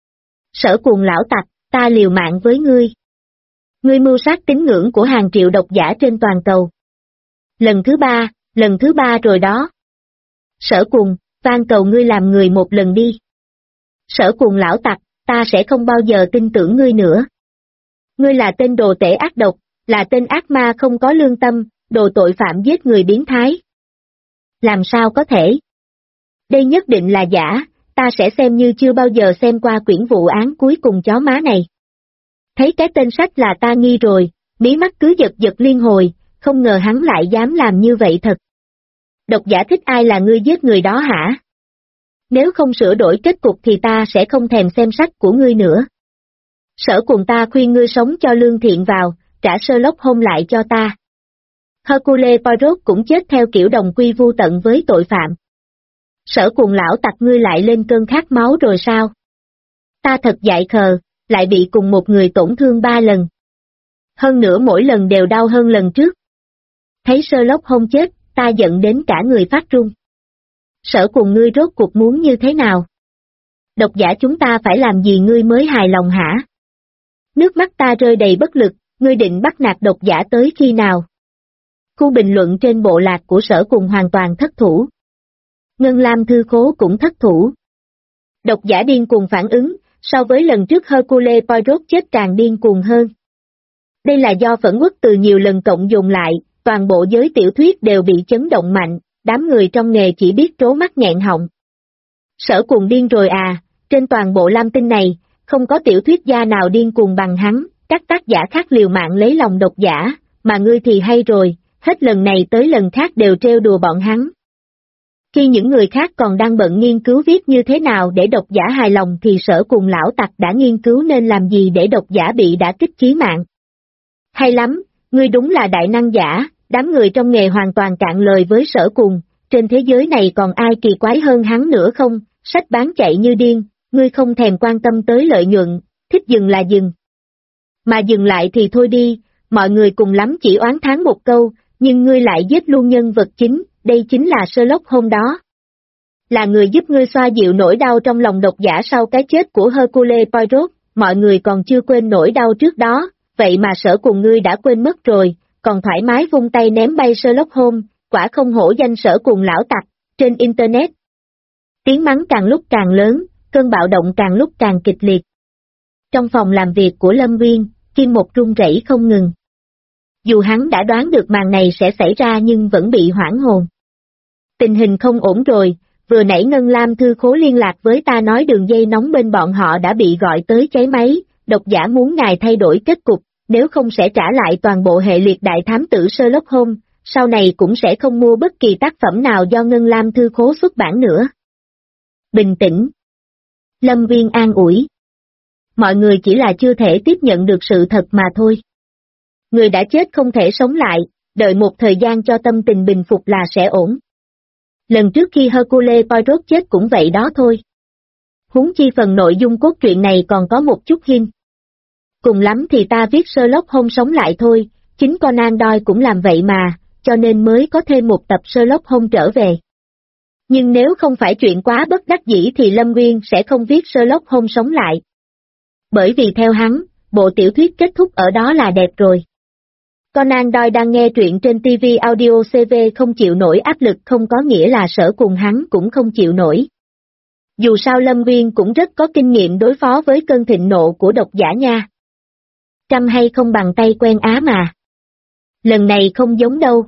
Sở Cuồng lão tặc, ta liều mạng với ngươi. Ngươi mưu sát tín ngưỡng của hàng triệu độc giả trên toàn cầu. Lần thứ ba rồi đó. Sở Cuồng, van cầu ngươi làm người một lần đi. Sở Cuồng lão tặc, ta sẽ không bao giờ tin tưởng ngươi nữa. Ngươi là tên đồ tể ác độc, là tên ác ma không có lương tâm, đồ tội phạm giết người biến thái. Làm sao có thể? Đây nhất định là giả, ta sẽ xem như chưa bao giờ xem qua quyển vụ án cuối cùng chó má này. Thấy cái tên sách là ta nghi rồi, mí mắt cứ giật giật liên hồi, không ngờ hắn lại dám làm như vậy thật. Độc giả thích ai là ngươi giết người đó hả? Nếu không sửa đổi kết cục thì ta sẽ không thèm xem sách của ngươi nữa. Sở Cuồng, ta khuyên ngươi sống cho lương thiện vào, trả Sherlock Holmes lại cho ta. Hercule Poirot cũng chết theo kiểu đồng quy vu tận với tội phạm. Sở Cuồng lão tặc, ngươi lại lên cơn khát máu rồi sao? Ta thật dại khờ, lại bị cùng một người tổn thương 3 lần. Hơn nữa mỗi lần đều đau hơn lần trước. Thấy Sherlock Holmes chết, ta giận đến cả người phát run. Sở Cuồng, ngươi rốt cuộc muốn như thế nào? Độc giả chúng ta phải làm gì ngươi mới hài lòng hả? Nước mắt ta rơi đầy bất lực, ngươi định bắt nạt độc giả tới khi nào? Khu bình luận trên bộ lạc của Sở Cuồng hoàn toàn thất thủ. Ngân Lam Thư Khố cũng thất thủ. Độc giả điên cuồng phản ứng, so với lần trước Hercule Poirot chết càng điên cuồng hơn. Đây là do phẫn uất từ nhiều lần cộng dồn lại, toàn bộ giới tiểu thuyết đều bị chấn động mạnh, đám người trong nghề chỉ biết trố mắt nghẹn họng. Sở Cuồng điên rồi à, trên toàn bộ Lam Tinh này, không có tiểu thuyết gia nào điên cuồng bằng hắn, các tác giả khác liều mạng lấy lòng độc giả, mà ngươi thì hay rồi, hết lần này tới lần khác đều trêu đùa bọn hắn. Khi những người khác còn đang bận nghiên cứu viết như thế nào để độc giả hài lòng thì Sở Cuồng lão tặc đã nghiên cứu nên làm gì để độc giả bị đả kích chí mạng. Hay lắm, ngươi đúng là đại năng giả, đám người trong nghề hoàn toàn cạn lời với Sở Cuồng, trên thế giới này còn ai kỳ quái hơn hắn nữa không, sách bán chạy như điên, ngươi không thèm quan tâm tới lợi nhuận, thích dừng là dừng. Mà dừng lại thì thôi đi, mọi người cùng lắm chỉ oán thán một câu, nhưng ngươi lại giết luôn nhân vật chính, đây chính là Sherlock Holmes đó. Là người giúp ngươi xoa dịu nỗi đau trong lòng độc giả sau cái chết của Hercule Poirot, mọi người còn chưa quên nỗi đau trước đó, vậy mà Sở Cuồng ngươi đã quên mất rồi, còn thoải mái vung tay ném bay Sherlock Holmes, quả không hổ danh Sở Cuồng lão tặc. Trên Internet, tiếng mắng càng lúc càng lớn, cơn bạo động càng lúc càng kịch liệt. Trong phòng làm việc của Lâm Nguyên, Kim Một run rẩy không ngừng. Dù hắn đã đoán được màn này sẽ xảy ra nhưng vẫn bị hoảng hồn. Tình hình không ổn rồi, vừa nãy Ngân Lam Thư Khố liên lạc với ta nói đường dây nóng bên bọn họ đã bị gọi tới cháy máy, độc giả muốn ngài thay đổi kết cục, nếu không sẽ trả lại toàn bộ hệ liệt đại thám tử Sherlock Holmes, sau này cũng sẽ không mua bất kỳ tác phẩm nào do Ngân Lam Thư Khố xuất bản nữa. Bình tĩnh. Lâm Viên an ủi. Mọi người chỉ là chưa thể tiếp nhận được sự thật mà thôi. Người đã chết không thể sống lại, đợi một thời gian cho tâm tình bình phục là sẽ ổn. Lần trước khi Hercule Poirot chết cũng vậy đó thôi. Huống chi phần nội dung cốt truyện này còn có một chút hint. Cùng lắm thì ta viết Sherlock Holmes sống lại thôi, chính Conan Doyle cũng làm vậy mà, cho nên mới có thêm một tập Sherlock Holmes trở về. Nhưng nếu không phải chuyện quá bất đắc dĩ thì Lâm Nguyên sẽ không viết Sherlock Holmes sống lại. Bởi vì theo hắn, bộ tiểu thuyết kết thúc ở đó là đẹp rồi. Conan Doyle đang nghe truyện trên TV Audio CV không chịu nổi áp lực không có nghĩa là Sở Cùng hắn cũng không chịu nổi. Dù sao Lâm Nguyên cũng rất có kinh nghiệm đối phó với cơn thịnh nộ của độc giả nha. Trăm hay không bằng tay quen á mà. Lần này không giống đâu.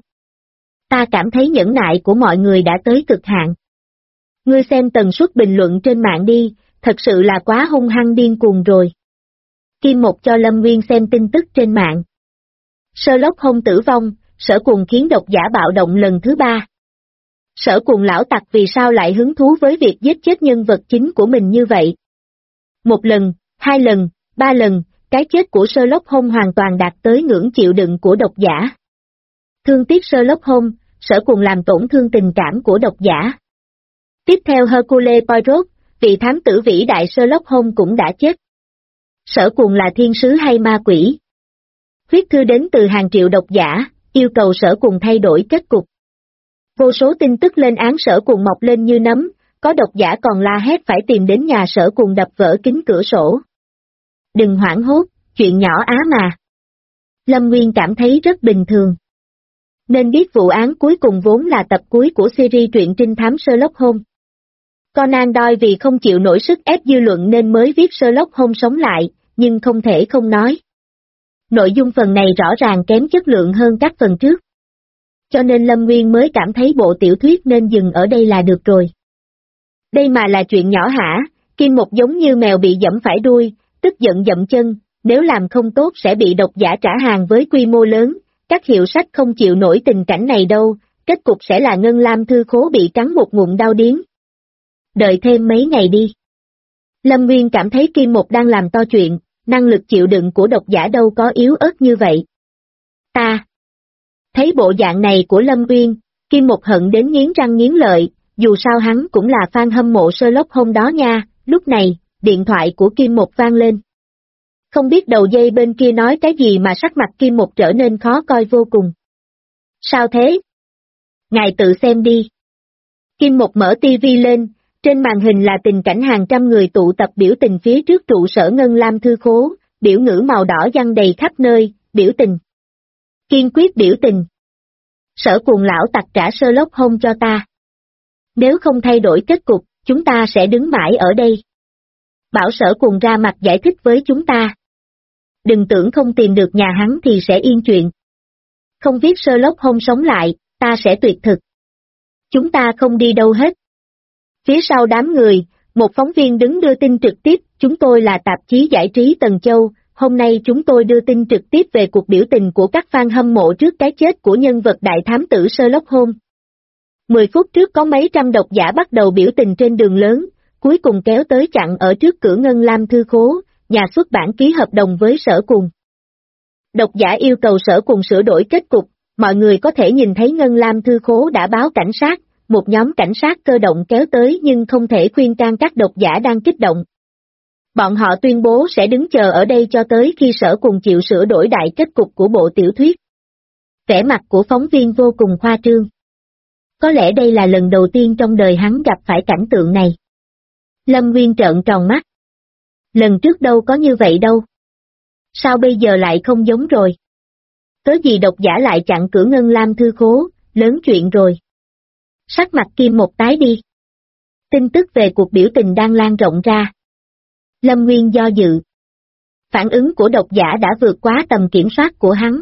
Ta cảm thấy nhẫn nại của mọi người đã tới cực hạn. Ngươi xem tần suất bình luận trên mạng đi, thật sự là quá hung hăng điên cuồng rồi. Kim Một cho Lâm Nguyên xem tin tức trên mạng. Sherlock Holmes tử vong, Sở Cùng khiến độc giả bạo động lần thứ 3. Sở Cùng lão tặc vì sao lại hứng thú với việc giết chết nhân vật chính của mình như vậy? Một lần, 2 lần, 3 lần, cái chết của Sherlock Holmes hoàn toàn đạt tới ngưỡng chịu đựng của độc giả. Thương tiếc Sherlock Holmes, Sở Cùng làm tổn thương tình cảm của độc giả. Tiếp theo Hercule Poirot, vị thám tử vĩ đại Sherlock Holmes cũng đã chết. Sở Cùng là thiên sứ hay ma quỷ? Huyết thư đến từ hàng triệu độc giả, yêu cầu Sở Cùng thay đổi kết cục. Vô số tin tức lên án Sở Cùng mọc lên như nấm, có độc giả còn la hét phải tìm đến nhà Sở Cùng đập vỡ kính cửa sổ. Đừng hoảng hốt, chuyện nhỏ á mà. Lâm Nguyên cảm thấy rất bình thường. Nên biết vụ án cuối cùng vốn là tập cuối của series truyện trinh thám Sherlock Holmes. Conan Doyle vì không chịu nổi sức ép dư luận nên mới viết Sherlock Holmes sống lại, nhưng không thể không nói. Nội dung phần này rõ ràng kém chất lượng hơn các phần trước. Cho nên Lâm Nguyên mới cảm thấy bộ tiểu thuyết nên dừng ở đây là được rồi. Đây mà là chuyện nhỏ hả, Kim Một giống như mèo bị dẫm phải đuôi, tức giận dậm chân, nếu làm không tốt sẽ bị độc giả trả hàng với quy mô lớn, các hiệu sách không chịu nổi tình cảnh này đâu, kết cục sẽ là Ngân Lam Thư Khố bị cắn một ngụm đau điếng. Đợi thêm mấy ngày đi. Lâm Nguyên cảm thấy Kim Một đang làm to chuyện, năng lực chịu đựng của độc giả đâu có yếu ớt như vậy. Ta thấy bộ dạng này của Lâm Nguyên, Kim Một hận đến nghiến răng nghiến lợi, dù sao hắn cũng là fan hâm mộ Sherlock Holmes đó nha. Lúc này, điện thoại của Kim Một vang lên. Không biết đầu dây bên kia nói cái gì mà sắc mặt Kim Một trở nên khó coi vô cùng. Sao thế? Ngài tự xem đi. Kim Một mở tivi lên, trên màn hình là tình cảnh hàng trăm người tụ tập biểu tình phía trước trụ sở Ngân Lam Thư Khố, biểu ngữ màu đỏ giăng đầy khắp nơi, biểu tình. Kiên quyết biểu tình. Sở Cùng lão tặc trả Sherlock Holmes cho ta. Nếu không thay đổi kết cục, chúng ta sẽ đứng mãi ở đây. Bảo Sở Cùng ra mặt giải thích với chúng ta. Đừng tưởng không tìm được nhà hắn thì sẽ yên chuyện. Không viết Sherlock Holmes sống lại, ta sẽ tuyệt thực. Chúng ta không đi đâu hết. Phía sau đám người, một phóng viên đứng đưa tin trực tiếp, chúng tôi là tạp chí giải trí Tần Châu, hôm nay chúng tôi đưa tin trực tiếp về cuộc biểu tình của các fan hâm mộ trước cái chết của nhân vật đại thám tử Sherlock Holmes. 10 phút trước có mấy trăm độc giả bắt đầu biểu tình trên đường lớn, cuối cùng kéo tới chặn ở trước cửa Ngân Lam Thư Khố, nhà xuất bản ký hợp đồng với Sở Cùng. Độc giả yêu cầu Sở Cùng sửa đổi kết cục, mọi người có thể nhìn thấy Ngân Lam Thư Khố đã báo cảnh sát, một nhóm cảnh sát cơ động kéo tới nhưng không thể khuyên can các độc giả đang kích động. Bọn họ tuyên bố sẽ đứng chờ ở đây cho tới khi Sở Cùng chịu sửa đổi đại kết cục của bộ tiểu thuyết. Vẻ mặt của phóng viên vô cùng khoa trương. Có lẽ đây là lần đầu tiên trong đời hắn gặp phải cảnh tượng này. Lâm Nguyên trợn tròn mắt. Lần trước đâu có như vậy đâu. Sao bây giờ lại không giống rồi? Cớ gì độc giả lại chặn cửa Ngân Lam Thư Khố, lớn chuyện rồi. Sắc mặt Kim Một tái đi. Tin tức về cuộc biểu tình đang lan rộng ra. Lâm Nguyên do dự. Phản ứng của độc giả đã vượt quá tầm kiểm soát của hắn.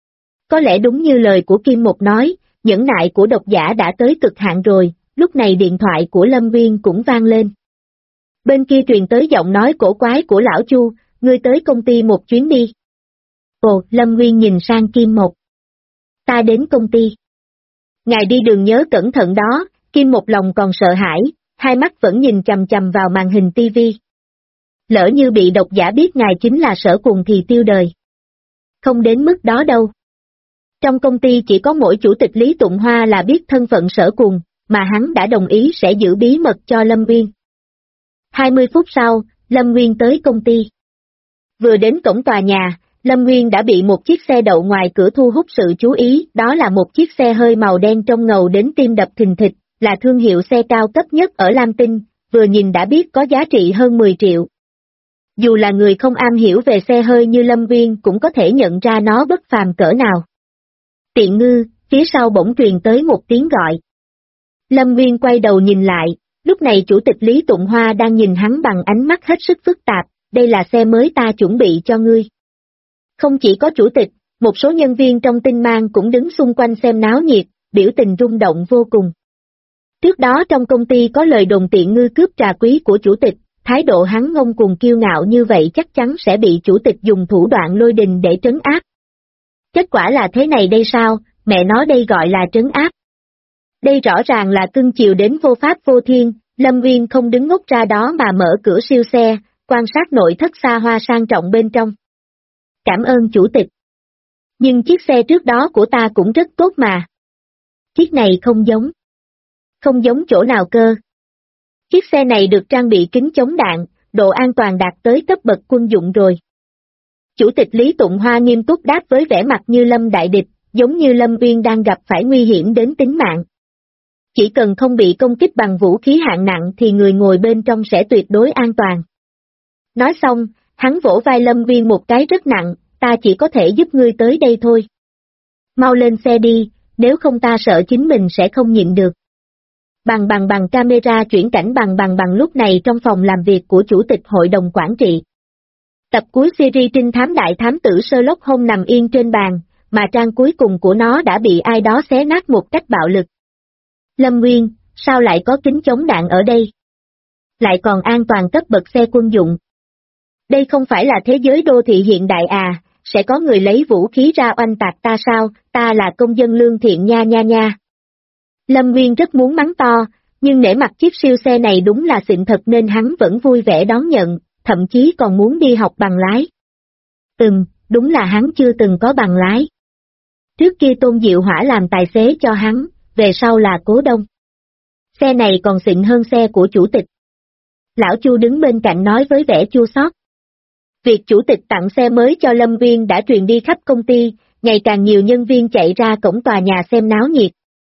Có lẽ đúng như lời của Kim Một nói, nhẫn nại của độc giả đã tới cực hạn rồi, lúc này điện thoại của Lâm Nguyên cũng vang lên. Bên kia truyền tới giọng nói cổ quái của lão Chu, ngươi tới công ty một chuyến đi. Ồ, Lâm Nguyên nhìn sang Kim Một. Ta đến công ty. Ngài đi đường nhớ cẩn thận đó, Kim Một lòng còn sợ hãi, hai mắt vẫn nhìn chằm chằm vào màn hình tivi. Lỡ như bị độc giả biết ngài chính là Sở Cuồng thì tiêu đời. Không đến mức đó đâu. Trong công ty chỉ có mỗi chủ tịch Lý Tụng Hoa là biết thân phận Sở Cuồng, mà hắn đã đồng ý sẽ giữ bí mật cho Lâm Nguyên. 20 phút sau, Lâm Nguyên tới công ty. Vừa đến cổng tòa nhà, Lâm Nguyên đã bị một chiếc xe đậu ngoài cửa thu hút sự chú ý, đó là một chiếc xe hơi màu đen trông ngầu đến tim đập thình thịch, là thương hiệu xe cao cấp nhất ở Lam Tinh, vừa nhìn đã biết có giá trị hơn 10 triệu. Dù là người không am hiểu về xe hơi như Lâm Nguyên cũng có thể nhận ra nó bất phàm cỡ nào. Tiện ngư, phía sau bỗng truyền tới một tiếng gọi. Lâm Nguyên quay đầu nhìn lại, lúc này chủ tịch Lý Tụng Hoa đang nhìn hắn bằng ánh mắt hết sức phức tạp, đây là xe mới ta chuẩn bị cho ngươi. Không chỉ có chủ tịch, một số nhân viên trong Tinh Mang cũng đứng xung quanh xem náo nhiệt, biểu tình rung động vô cùng. Trước đó trong công ty có lời đồn tiện ngư cướp trà quý của chủ tịch, thái độ hắn ngông cuồng kiêu ngạo như vậy chắc chắn sẽ bị chủ tịch dùng thủ đoạn lôi đình để trấn áp. Kết quả là thế này đây sao, mẹ nói đây gọi là trấn áp. Đây rõ ràng là cưng chiều đến vô pháp vô thiên, Lâm Nguyên không đứng ngốc ra đó mà mở cửa siêu xe, quan sát nội thất xa hoa sang trọng bên trong. Cảm ơn chủ tịch. Nhưng chiếc xe trước đó của ta cũng rất tốt mà. Chiếc này không giống. Không giống chỗ nào cơ. Chiếc xe này được trang bị kính chống đạn, độ an toàn đạt tới cấp bậc quân dụng rồi. Chủ tịch Lý Tụng Hoa nghiêm túc đáp với vẻ mặt như lâm đại địch, giống như Lâm Nguyên đang gặp phải nguy hiểm đến tính mạng. Chỉ cần không bị công kích bằng vũ khí hạng nặng thì người ngồi bên trong sẽ tuyệt đối an toàn. Nói xong, hắn vỗ vai Lâm Nguyên một cái rất nặng, ta chỉ có thể giúp ngươi tới đây thôi. Mau lên xe đi, nếu không ta sợ chính mình sẽ không nhịn được. Bằng camera chuyển cảnh bằng lúc này trong phòng làm việc của Chủ tịch Hội đồng Quản trị. Tập cuối series trinh thám đại thám tử Sherlock Holmes nằm yên trên bàn, mà trang cuối cùng của nó đã bị ai đó xé nát một cách bạo lực. Lâm Nguyên, sao lại có kính chống đạn ở đây? Lại còn an toàn cấp bậc xe quân dụng. Đây không phải là thế giới đô thị hiện đại à, sẽ có người lấy vũ khí ra oanh tạc ta sao, ta là công dân lương thiện nha. Lâm Nguyên rất muốn mắng to, nhưng nể mặt chiếc siêu xe này đúng là xịn thật nên hắn vẫn vui vẻ đón nhận, thậm chí còn muốn đi học bằng lái. Đúng là hắn chưa từng có bằng lái. Trước kia Tôn Diệu Hỏa làm tài xế cho hắn, về sau là Cố Đông. Xe này còn xịn hơn xe của chủ tịch. Lão Chu đứng bên cạnh nói với vẻ chua xót. Việc chủ tịch tặng xe mới cho Lâm Nguyên đã truyền đi khắp công ty, ngày càng nhiều nhân viên chạy ra cổng tòa nhà xem náo nhiệt.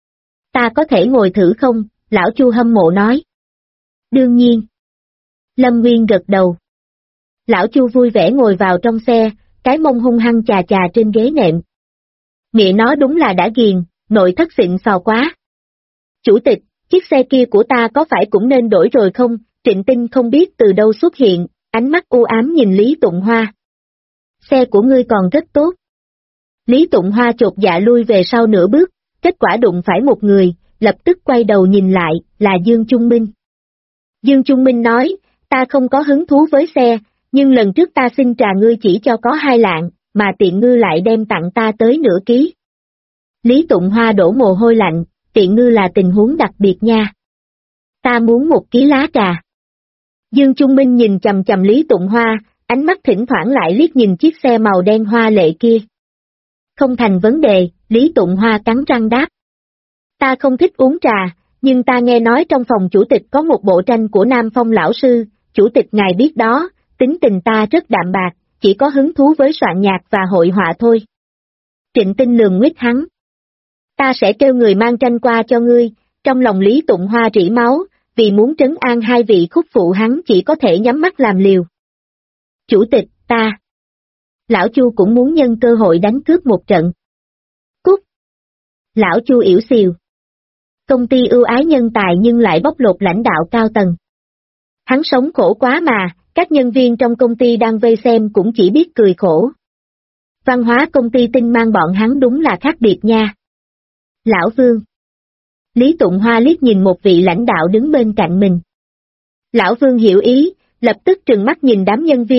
Ta có thể ngồi thử không? Lão Chu hâm mộ nói. Đương nhiên. Lâm Nguyên gật đầu. Lão Chu vui vẻ ngồi vào trong xe, cái mông hung hăng chà trên ghế nệm. Mẹ nó đúng là đã ghiền, nội thất xịn sò quá. Chủ tịch, chiếc xe kia của ta có phải cũng nên đổi rồi không? Trịnh Tinh không biết từ đâu xuất hiện, ánh mắt u ám nhìn Lý Tụng Hoa. Xe của ngươi còn rất tốt. Lý Tụng Hoa chột dạ lui về sau nửa bước, kết quả đụng phải một người, lập tức quay đầu nhìn lại, là Dương Trung Minh. Dương Trung Minh nói, ta không có hứng thú với xe, nhưng lần trước ta xin trà ngươi chỉ cho có 2 lạng, mà tiện ngư lại đem tặng ta tới nửa ký. Lý Tụng Hoa đổ mồ hôi lạnh, tiện ngư là tình huống đặc biệt nha. Ta muốn 1 ký lá trà. Dương Trung Minh nhìn chằm chằm Lý Tụng Hoa, ánh mắt thỉnh thoảng lại liếc nhìn chiếc xe màu đen hoa lệ kia. Không thành vấn đề, Lý Tụng Hoa cắn răng đáp. Ta không thích uống trà, nhưng ta nghe nói trong phòng chủ tịch có một bộ tranh của Nam Phong lão sư, chủ tịch ngài biết đó, tính tình ta rất đạm bạc, chỉ có hứng thú với soạn nhạc và hội họa thôi. Trịnh Tinh lườm nguyết hắn. Ta sẽ kêu người mang tranh qua cho ngươi, trong lòng Lý Tụng Hoa rỉ máu, vì muốn trấn an 2 vị khúc phụ hắn chỉ có thể nhắm mắt làm liều. Chủ tịch, ta. Lão Chu cũng muốn nhân cơ hội đánh cướp một trận. Cút. Lão Chu yểu xìu. Công ty ưu ái nhân tài nhưng lại bóc lột lãnh đạo cao tầng. Hắn sống khổ quá mà, các nhân viên trong công ty đang vây xem cũng chỉ biết cười khổ. Văn hóa công ty Tinh Mang bọn hắn đúng là khác biệt nha. Lão Vương. Lý Tụng Hoa liếc nhìn một vị lãnh đạo đứng bên cạnh mình. Lão Vương hiểu ý, lập tức trừng mắt nhìn đám nhân viên,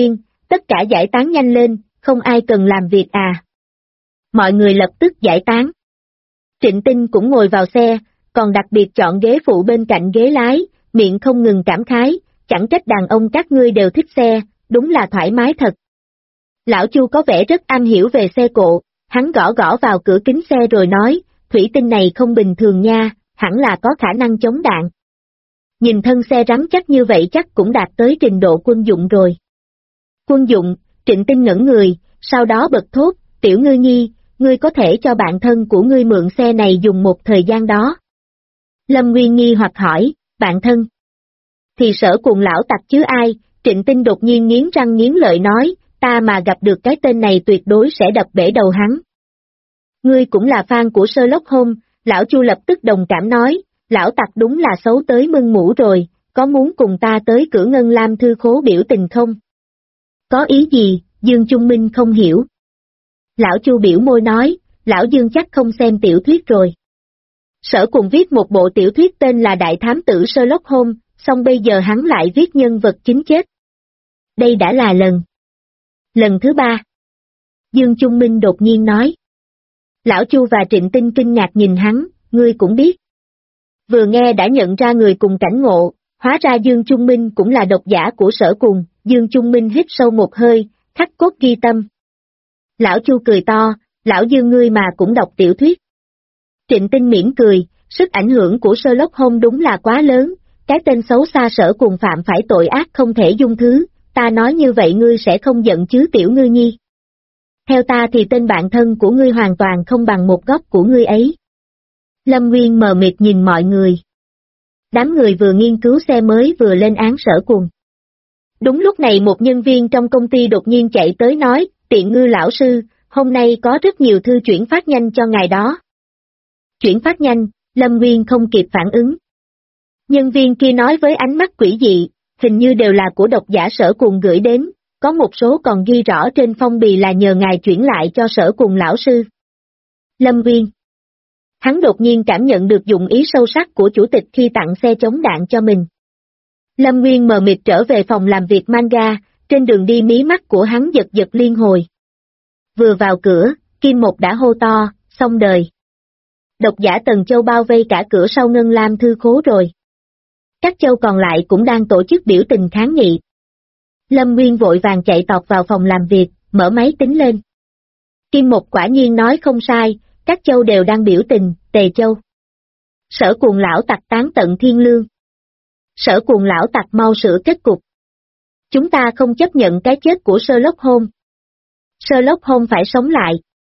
tất cả giải tán nhanh lên, không ai cần làm việc à. Mọi người lập tức giải tán. Trịnh Tinh cũng ngồi vào xe, còn đặc biệt chọn ghế phụ bên cạnh ghế lái, miệng không ngừng cảm khái, chẳng trách đàn ông các ngươi đều thích xe, đúng là thoải mái thật. Lão Chu có vẻ rất am hiểu về xe cộ, hắn gõ gõ vào cửa kính xe rồi nói, thủy tinh này không bình thường nha, hẳn là có khả năng chống đạn. Nhìn thân xe rắn chắc như vậy chắc cũng đạt tới trình độ quân dụng rồi. Quân dụng, Trịnh Tinh ngẩn người, sau đó bật thốt, tiểu ngư nhi, ngươi có thể cho bạn thân của ngươi mượn xe này dùng một thời gian đó. Lâm Nguyên nghi hoặc hỏi, bạn thân? Thì Sở Cuồng lão tặc chứ ai, Trịnh Tinh đột nhiên nghiến răng nghiến lợi nói, ta mà gặp được cái tên này tuyệt đối sẽ đập bể đầu hắn. Ngươi cũng là fan của Sherlock Holmes, lão Chu lập tức đồng cảm nói, lão tặc đúng là xấu tới mưng mũ rồi, có muốn cùng ta tới cửa Ngân Lam thư khố biểu tình không? Có ý gì, Dương Trung Minh không hiểu. Lão Chu biểu môi nói, lão Dương chắc không xem tiểu thuyết rồi. Sở Cuồng viết một bộ tiểu thuyết tên là Đại Thám Tử Sherlock Holmes, xong bây giờ hắn lại viết nhân vật chính chết. Đây đã là lần thứ 3. Dương Trung Minh đột nhiên nói. Lão Chu và Trịnh Tinh kinh ngạc nhìn hắn, ngươi cũng biết. Vừa nghe đã nhận ra người cùng cảnh ngộ, hóa ra Dương Trung Minh cũng là độc giả của Sở Cuồng, Dương Trung Minh hít sâu một hơi, khắc cốt ghi tâm. Lão Chu cười to, lão Dương ngươi mà cũng đọc tiểu thuyết. Trịnh Tinh mỉm cười, sức ảnh hưởng của Sherlock Holmes đúng là quá lớn, cái tên xấu xa Sở Cuồng phạm phải tội ác không thể dung thứ, ta nói như vậy ngươi sẽ không giận chứ tiểu ngư nhi. Theo ta thì tên bạn thân của ngươi hoàn toàn không bằng một góc của ngươi ấy. Lâm Nguyên mờ mịt nhìn mọi người. Đám người vừa nghiên cứu xe mới vừa lên án Sở Cuồng. Đúng lúc này một nhân viên trong công ty đột nhiên chạy tới nói, tiện ngư lão sư, hôm nay có rất nhiều thư chuyển phát nhanh cho ngài đó. Chuyển phát nhanh, Lâm Nguyên không kịp phản ứng. Nhân viên kia nói với ánh mắt quỷ dị, hình như đều là của độc giả Sở Cuồng gửi đến, có một số còn ghi rõ trên phong bì là nhờ ngài chuyển lại cho Sở Cuồng lão sư. Lâm Nguyên. Hắn đột nhiên cảm nhận được dụng ý sâu sắc của chủ tịch khi tặng xe chống đạn cho mình. Lâm Nguyên mờ mịt trở về phòng làm việc manga, trên đường đi mí mắt của hắn giật giật liên hồi. Vừa vào cửa, Kim Một đã hô to, xong đời. Độc giả Tần Châu bao vây cả cửa sau Ngân Lam thư khố rồi. Các châu còn lại cũng đang tổ chức biểu tình kháng nghị. Lâm Nguyên vội vàng chạy tọt vào phòng làm việc, mở máy tính lên. Kim Một quả nhiên nói không sai, các châu đều đang biểu tình, Tề Châu. Sở Cuồng lão tặc tán tận thiên lương. Sở Cuồng lão tặc mau sửa kết cục. Chúng ta không chấp nhận cái chết của Sherlock Holmes. Sherlock Holmes phải sống lại.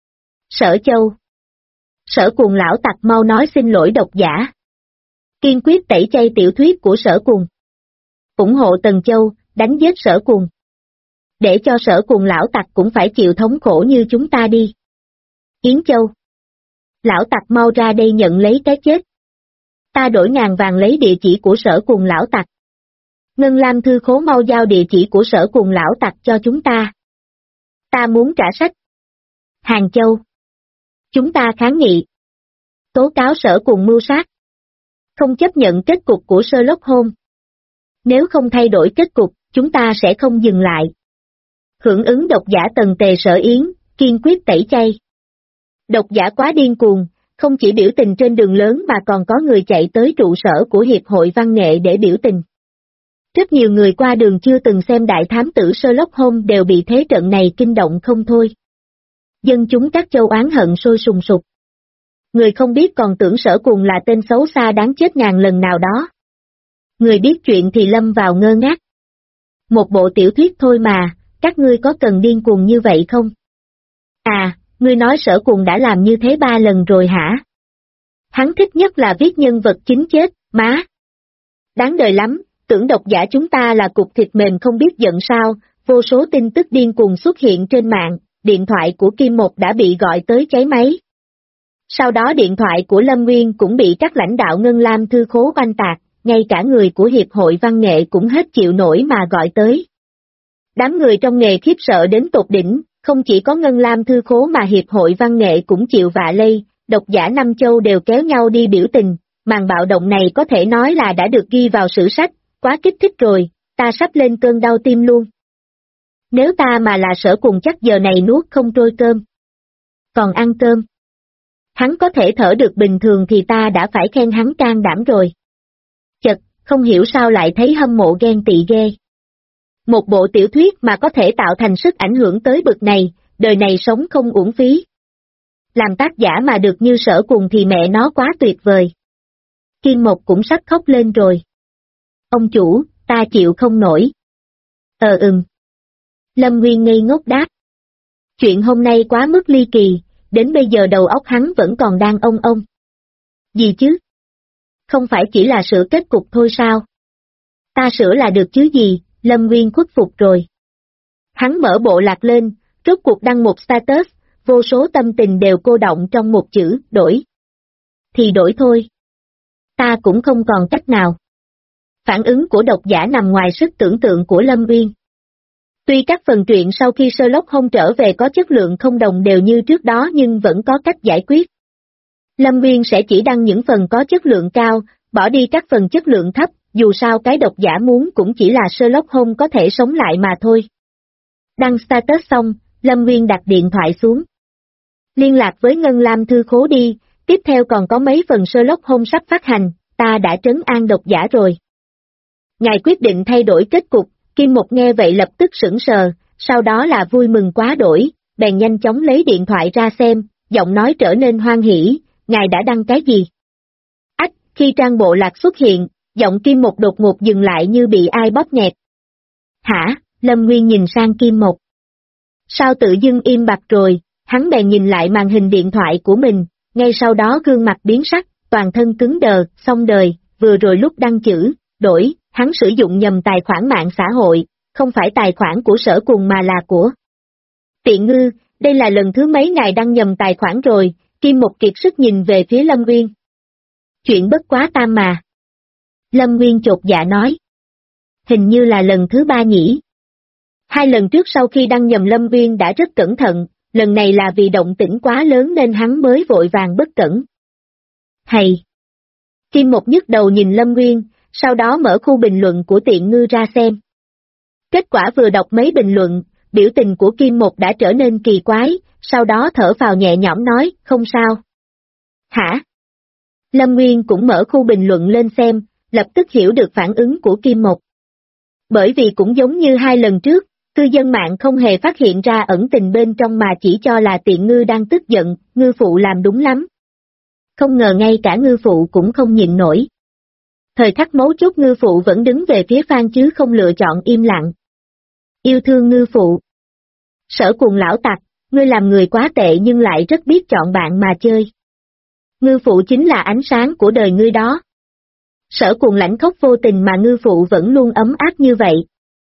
Sở Châu. Sở Cuồng lão tặc mau nói xin lỗi độc giả. Kiên quyết tẩy chay tiểu thuyết của Sở Cuồng. Ủng hộ Tần Châu, đánh giết Sở Cuồng. Để cho Sở Cuồng lão tặc cũng phải chịu thống khổ như chúng ta đi. Yến Châu. Lão tặc mau ra đây nhận lấy cái chết. Ta đổi ngàn vàng lấy địa chỉ của Sở Cuồng lão tặc. Ngân Lam thư khố mau giao địa chỉ của Sở Cuồng lão tặc cho chúng ta. Ta muốn trả sách. Hàng Châu. Chúng ta kháng nghị. Tố cáo Sở Cuồng mưu sát. Không chấp nhận kết cục của Sherlock Holmes. Nếu không thay đổi kết cục, chúng ta sẽ không dừng lại. Hưởng ứng độc giả Tần Tề Sở Yến, kiên quyết tẩy chay. Độc giả quá điên cuồng, không chỉ biểu tình trên đường lớn mà còn có người chạy tới trụ sở của Hiệp hội Văn nghệ để biểu tình. Rất nhiều người qua đường chưa từng xem Đại Thám Tử Sherlock Holmes đều bị thế trận này kinh động không thôi. Dân chúng các châu oán hận sôi sùng sục. Người không biết còn tưởng Sở Cuồng là tên xấu xa đáng chết ngàn lần nào đó. Người biết chuyện thì lâm vào ngơ ngác. Một bộ tiểu thuyết thôi mà, các ngươi có cần điên cuồng như vậy không? À, ngươi nói Sở Cuồng đã làm như thế 3 lần rồi hả? Hắn thích nhất là viết nhân vật chính chết, má. Đáng đời lắm, tưởng độc giả chúng ta là cục thịt mềm không biết giận sao, vô số tin tức điên cuồng xuất hiện trên mạng, điện thoại của Kim Một đã bị gọi tới cháy máy. Sau đó điện thoại của Lâm Nguyên cũng bị các lãnh đạo Ngân Lam thư khố oanh tạc, ngay cả người của Hiệp hội Văn nghệ cũng hết chịu nổi mà gọi tới. Đám người trong nghề khiếp sợ đến tột đỉnh, không chỉ có Ngân Lam thư khố mà Hiệp hội Văn nghệ cũng chịu vạ lây, độc giả Nam Châu đều kéo nhau đi biểu tình, màn bạo động này có thể nói là đã được ghi vào sử sách, quá kích thích rồi, ta sắp lên cơn đau tim luôn. Nếu ta mà là Sở Cùng chắc giờ này nuốt không trôi cơm. Còn ăn cơm. Hắn có thể thở được bình thường thì ta đã phải khen hắn can đảm rồi. Chật, không hiểu sao lại thấy hâm mộ ghen tị ghê. Một bộ tiểu thuyết mà có thể tạo thành sức ảnh hưởng tới bực này, đời này sống không uổng phí. Làm tác giả mà được như Sở Cùng thì mẹ nó quá tuyệt vời. Kim Mộc cũng sắp khóc lên rồi. Ông chủ, ta chịu không nổi. Lâm Nguyên ngây ngốc đáp. Chuyện hôm nay quá mức ly kỳ, đến bây giờ đầu óc hắn vẫn còn đang ông. Gì chứ? Không phải chỉ là sửa kết cục thôi sao? Ta sửa là được chứ gì, Lâm Nguyên khuất phục rồi. Hắn mở bộ lạc lên, rốt cuộc đăng một status, vô số tâm tình đều cô đọng trong một chữ, đổi. Thì đổi thôi. Ta cũng không còn cách nào. Phản ứng của độc giả nằm ngoài sức tưởng tượng của Lâm Nguyên. Tuy các phần truyện sau khi Sherlock Holmes trở về có chất lượng không đồng đều như trước đó nhưng vẫn có cách giải quyết. Lâm Nguyên sẽ chỉ đăng những phần có chất lượng cao, bỏ đi các phần chất lượng thấp, dù sao cái độc giả muốn cũng chỉ là Sherlock Holmes có thể sống lại mà thôi. Đăng status xong, Lâm Nguyên đặt điện thoại xuống. Liên lạc với Ngân Lam Thư Khố đi, tiếp theo còn có mấy phần Sherlock Holmes sắp phát hành, ta đã trấn an độc giả rồi. Ngài quyết định thay đổi kết cục, Kim Mộc nghe vậy lập tức sững sờ, sau đó là vui mừng quá đổi, bèn nhanh chóng lấy điện thoại ra xem, giọng nói trở nên hoan hỉ, ngài đã đăng cái gì? Ách, khi trang bộ lạc xuất hiện, giọng Kim Mộc đột ngột dừng lại như bị ai bóp nghẹt. Hả? Lâm Nguyên nhìn sang Kim Mộc. Sao tự dưng im bặt rồi, hắn bèn nhìn lại màn hình điện thoại của mình, ngay sau đó gương mặt biến sắc, toàn thân cứng đờ, xong đời, vừa rồi lúc đăng chữ, đổi, hắn sử dụng nhầm tài khoản mạng xã hội, không phải tài khoản của Sở Cùng mà là của Tiện Ngư, đây là lần thứ mấy ngài đăng nhầm tài khoản rồi, Kim Mộc kiệt sức nhìn về phía Lâm Nguyên. Chuyện bất quá tam mà. Lâm Nguyên chột dạ nói. Hình như là lần thứ 3 nhỉ. 2 lần trước sau khi đăng nhầm Lâm Nguyên đã rất cẩn thận, lần này là vì động tĩnh quá lớn nên hắn mới vội vàng bất cẩn. Hay! Kim Mộc nhức đầu nhìn Lâm Nguyên, sau đó mở khu bình luận của Tiện Ngư ra xem. Kết quả vừa đọc mấy bình luận, biểu tình của Kim Mộc đã trở nên kỳ quái, sau đó thở phào nhẹ nhõm nói, không sao. Hả? Lâm Nguyên cũng mở khu bình luận lên xem, lập tức hiểu được phản ứng của Kim Mộc. Bởi vì cũng giống như 2 lần trước, cư dân mạng không hề phát hiện ra ẩn tình bên trong mà chỉ cho là Tiện Ngư đang tức giận, ngư phụ làm đúng lắm. Không ngờ ngay cả ngư phụ cũng không nhịn nổi. Thời khắc mấu chốt ngư phụ vẫn đứng về phía Phan chứ không lựa chọn im lặng. Yêu thương ngư phụ. Sở Cùng lão tặc, ngươi làm người quá tệ nhưng lại rất biết chọn bạn mà chơi. Ngư phụ chính là ánh sáng của đời ngươi đó. Sở Cùng lãnh khốc vô tình mà ngư phụ vẫn luôn ấm áp như vậy.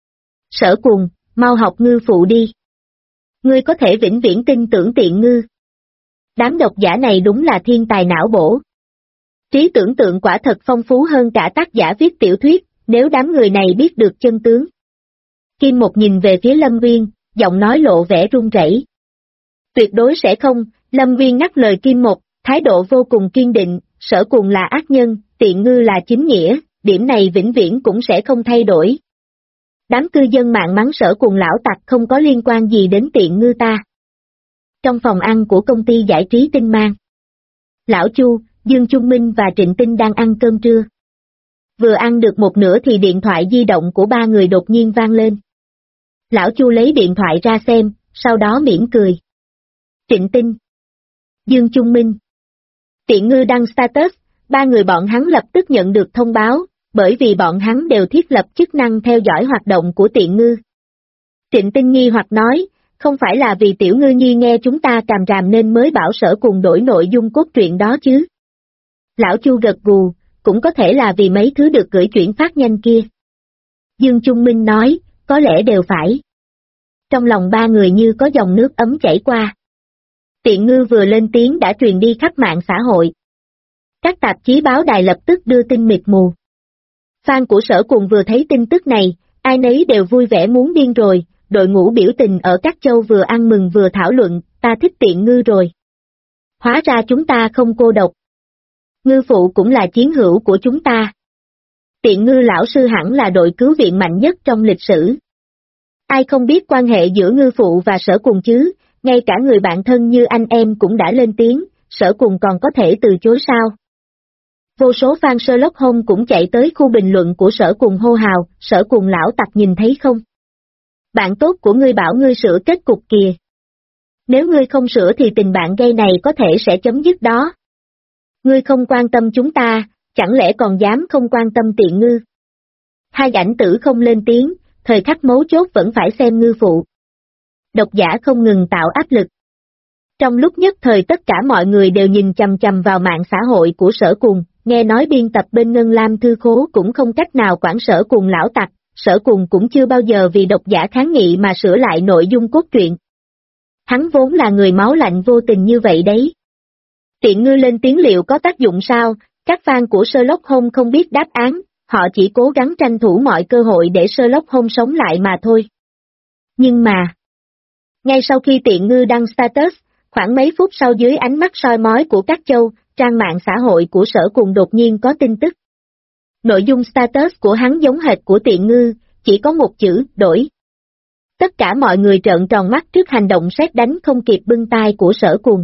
Sở Cùng, mau học ngư phụ đi. Ngươi có thể vĩnh viễn tin tưởng Tiện Ngư. Đám độc giả này đúng là thiên tài não bổ. Trí tưởng tượng quả thật phong phú hơn cả tác giả viết tiểu thuyết, nếu đám người này biết được chân tướng. Kim Mộc nhìn về phía Lâm Nguyên, giọng nói lộ vẻ run rẩy. Tuyệt đối sẽ không, Lâm Nguyên ngắt lời Kim Mộc, thái độ vô cùng kiên định, Sở Cùng là ác nhân, Tiện Ngư là chính nghĩa, điểm này vĩnh viễn cũng sẽ không thay đổi. Đám cư dân mạng mắng Sở Cùng lão tặc không có liên quan gì đến Tiện Ngư ta. Trong phòng ăn của công ty giải trí Tinh Mang, Lão Chu, Dương Trung Minh và Trịnh Tinh đang ăn cơm trưa. Vừa ăn được một nửa thì điện thoại di động của 3 người đột nhiên vang lên. Lão Chu lấy điện thoại ra xem, sau đó mỉm cười. Trịnh Tinh, Dương Trung Minh, Tiện Ngư đăng status, 3 người bọn hắn lập tức nhận được thông báo, bởi vì bọn hắn đều thiết lập chức năng theo dõi hoạt động của Tiện Ngư. Trịnh Tinh nghi hoặc nói, không phải là vì Tiểu Ngư Nhi nghe chúng ta càm ràm nên mới bảo Sở Cùng đổi nội dung cốt truyện đó chứ. Lão Chu gật gù, cũng có thể là vì mấy thứ được gửi chuyển phát nhanh kia. Dương Trung Minh nói, có lẽ đều phải. Trong lòng 3 người như có dòng nước ấm chảy qua. Tiện Ngư vừa lên tiếng đã truyền đi khắp mạng xã hội. Các tạp chí báo đài lập tức đưa tin mịt mù. Fan của Sở Cùng vừa thấy tin tức này, ai nấy đều vui vẻ muốn điên rồi, đội ngũ biểu tình ở các châu vừa ăn mừng vừa thảo luận, ta thích Tiện Ngư rồi. Hóa ra chúng ta không cô độc. Ngư phụ cũng là chiến hữu của chúng ta. Tiện Ngư lão sư hẳn là đội cứu viện mạnh nhất trong lịch sử. Ai không biết quan hệ giữa Ngư Phụ và Sở Cùng chứ, ngay cả người bạn thân như anh em cũng đã lên tiếng, Sở Cùng còn có thể từ chối sao? Vô số fan Sherlock Holmes cũng chạy tới khu bình luận của Sở Cùng hô hào, Sở Cùng lão tặc nhìn thấy không? Bạn tốt của ngươi bảo ngươi sửa kết cục kìa. Nếu ngươi không sửa thì tình bạn gay này có thể sẽ chấm dứt đó. Ngươi không quan tâm chúng ta, chẳng lẽ còn dám không quan tâm Tiện Ngư? Hai ảnh tử không lên tiếng, thời khắc mấu chốt vẫn phải xem Ngư Phụ. Độc giả không ngừng tạo áp lực. Trong lúc nhất thời tất cả mọi người đều nhìn chằm chằm vào mạng xã hội của Sở Cùng, nghe nói biên tập bên Ngân Lam Thư Khố cũng không cách nào quản Sở Cùng lão tặc, Sở Cùng cũng chưa bao giờ vì độc giả kháng nghị mà sửa lại nội dung cốt truyện. Hắn vốn là người máu lạnh vô tình như vậy đấy. Tiện Ngư lên tiếng liệu có tác dụng sao, các fan của Sherlock Holmes không biết đáp án, họ chỉ cố gắng tranh thủ mọi cơ hội để Sherlock Holmes sống lại mà thôi. Nhưng mà, ngay sau khi Tiện Ngư đăng status, khoảng mấy phút sau dưới ánh mắt soi mói của các châu, trang mạng xã hội của Sở Cùng đột nhiên có tin tức. Nội dung status của hắn giống hệt của Tiện Ngư, chỉ có một chữ, đổi. Tất cả mọi người trợn tròn mắt trước hành động sét đánh không kịp bưng tai của Sở Cùng.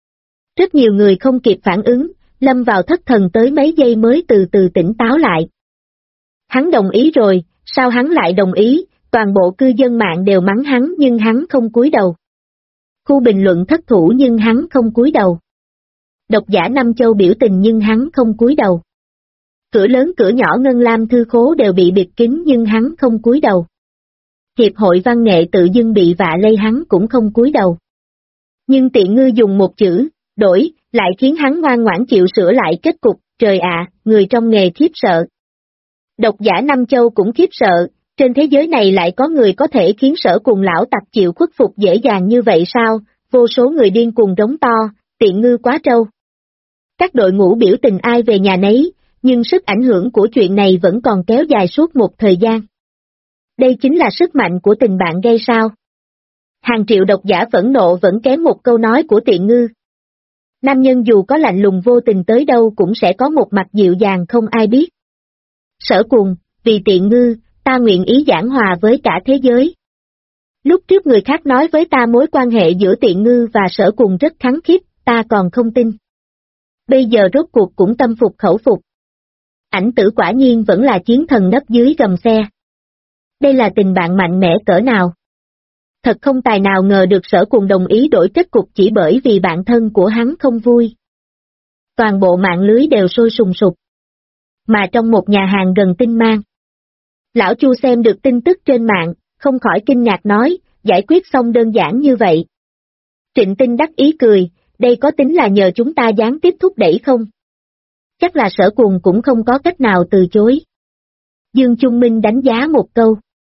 Rất nhiều người không kịp phản ứng, lâm vào thất thần tới mấy giây mới từ từ tỉnh táo lại. Hắn đồng ý rồi, sao hắn lại đồng ý, toàn bộ cư dân mạng đều mắng hắn nhưng hắn không cúi đầu. Khu bình luận thất thủ nhưng hắn không cúi đầu. Độc giả Nam Châu biểu tình nhưng hắn không cúi đầu. Cửa lớn cửa nhỏ Ngân Lam Thư Khố đều bị bịt kín nhưng hắn không cúi đầu. Hiệp hội văn nghệ tự dưng bị vạ lây hắn cũng không cúi đầu. Nhưng Tiện Ngư dùng một chữ, đổi, lại khiến hắn ngoan ngoãn chịu sửa lại kết cục, trời ạ, người trong nghề khiếp sợ. Độc giả Nam Châu cũng khiếp sợ, trên thế giới này lại có người có thể khiến Sở Cùng lão tặc chịu khuất phục dễ dàng như vậy sao, vô số người điên cuồng rống to, Tiện Ngư quá trâu. Các đội ngũ biểu tình ai về nhà nấy, nhưng sức ảnh hưởng của chuyện này vẫn còn kéo dài suốt một thời gian. Đây chính là sức mạnh của tình bạn gay sao. Hàng triệu độc giả phẫn nộ vẫn kém một câu nói của Tiện Ngư. Nam nhân dù có lạnh lùng vô tình tới đâu cũng sẽ có một mặt dịu dàng không ai biết. Sở Cùng, vì Tiện Ngư, ta nguyện ý giảng hòa với cả thế giới. Lúc trước người khác nói với ta mối quan hệ giữa Tiện Ngư và Sở Cùng rất khăng khít, ta còn không tin. Bây giờ rốt cuộc cũng tâm phục khẩu phục. Ảnh tử quả nhiên vẫn là chiến thần nấp dưới gầm xe. Đây là tình bạn mạnh mẽ cỡ nào? Thật không tài nào ngờ được Sở Cùng đồng ý đổi kết cục chỉ bởi vì bạn thân của hắn không vui. Toàn bộ mạng lưới đều sôi sùng sục. Mà trong một nhà hàng gần Tinh Mang, lão Chu xem được tin tức trên mạng, không khỏi kinh ngạc nói, giải quyết xong đơn giản như vậy. Trịnh Tinh đắc ý cười, đây có tính là nhờ chúng ta gián tiếp thúc đẩy không? Chắc là Sở Cùng cũng không có cách nào từ chối. Dương Trung Minh đánh giá một câu.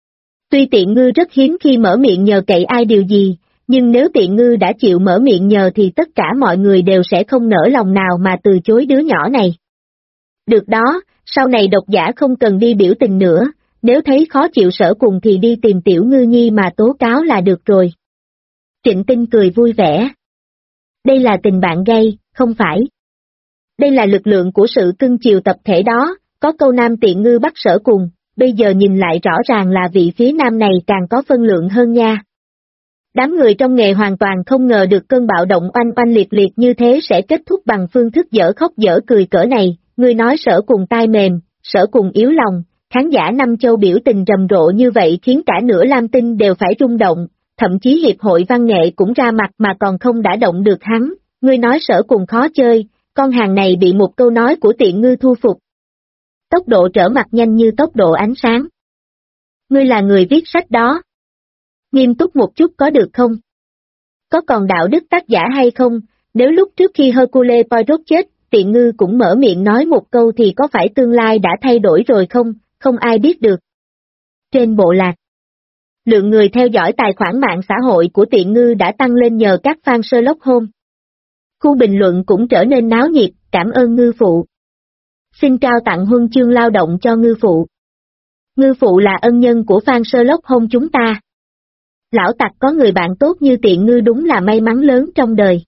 Tuy Tiện Ngư rất hiếm khi mở miệng nhờ cậy ai điều gì, nhưng nếu Tiện Ngư đã chịu mở miệng nhờ thì tất cả mọi người đều sẽ không nỡ lòng nào mà từ chối đứa nhỏ này. Được đó, sau này độc giả không cần đi biểu tình nữa, nếu thấy khó chịu Sở Cùng thì đi tìm Tiểu Ngư Nhi mà tố cáo là được rồi. Trịnh Tinh cười vui vẻ. Đây là tình bạn gay, không phải. Đây là lực lượng của sự cưng chiều tập thể đó, có câu nam Tiện Ngư bắt Sở Cùng, bây giờ nhìn lại rõ ràng là vị phía nam này càng có phân lượng hơn nha. Đám người trong nghề hoàn toàn không ngờ được cơn bạo động oanh oanh liệt liệt như thế sẽ kết thúc bằng phương thức dở khóc dở cười cỡ này, người nói Sở Cùng tai mềm, Sở Cùng yếu lòng, khán giả Nam Châu biểu tình rầm rộ như vậy khiến cả nửa Lam Tinh đều phải rung động, thậm chí Hiệp hội Văn nghệ cũng ra mặt mà còn không đả động được hắn, người nói Sở Cùng khó chơi, con hàng này bị một câu nói của Tiện Ngư thu phục. Tốc độ trở mặt nhanh như tốc độ ánh sáng. Ngươi là người viết sách đó. Nghiêm túc một chút có được không? Có còn đạo đức tác giả hay không? Nếu lúc trước khi Hercule Poirot chết, Tiện Ngư cũng mở miệng nói một câu thì có phải tương lai đã thay đổi rồi không? Không ai biết được. Trên bộ lạc, lượng người theo dõi tài khoản mạng xã hội của Tiện Ngư đã tăng lên nhờ các fan Sherlock Holmes. Khu bình luận cũng trở nên náo nhiệt, cảm ơn Ngư Phụ. Xin trao tặng huân chương lao động cho Ngư Phụ. Ngư Phụ là ân nhân của fan Sherlock Holmes chúng ta. Lão tặc có người bạn tốt như Tiện Ngư đúng là may mắn lớn trong đời.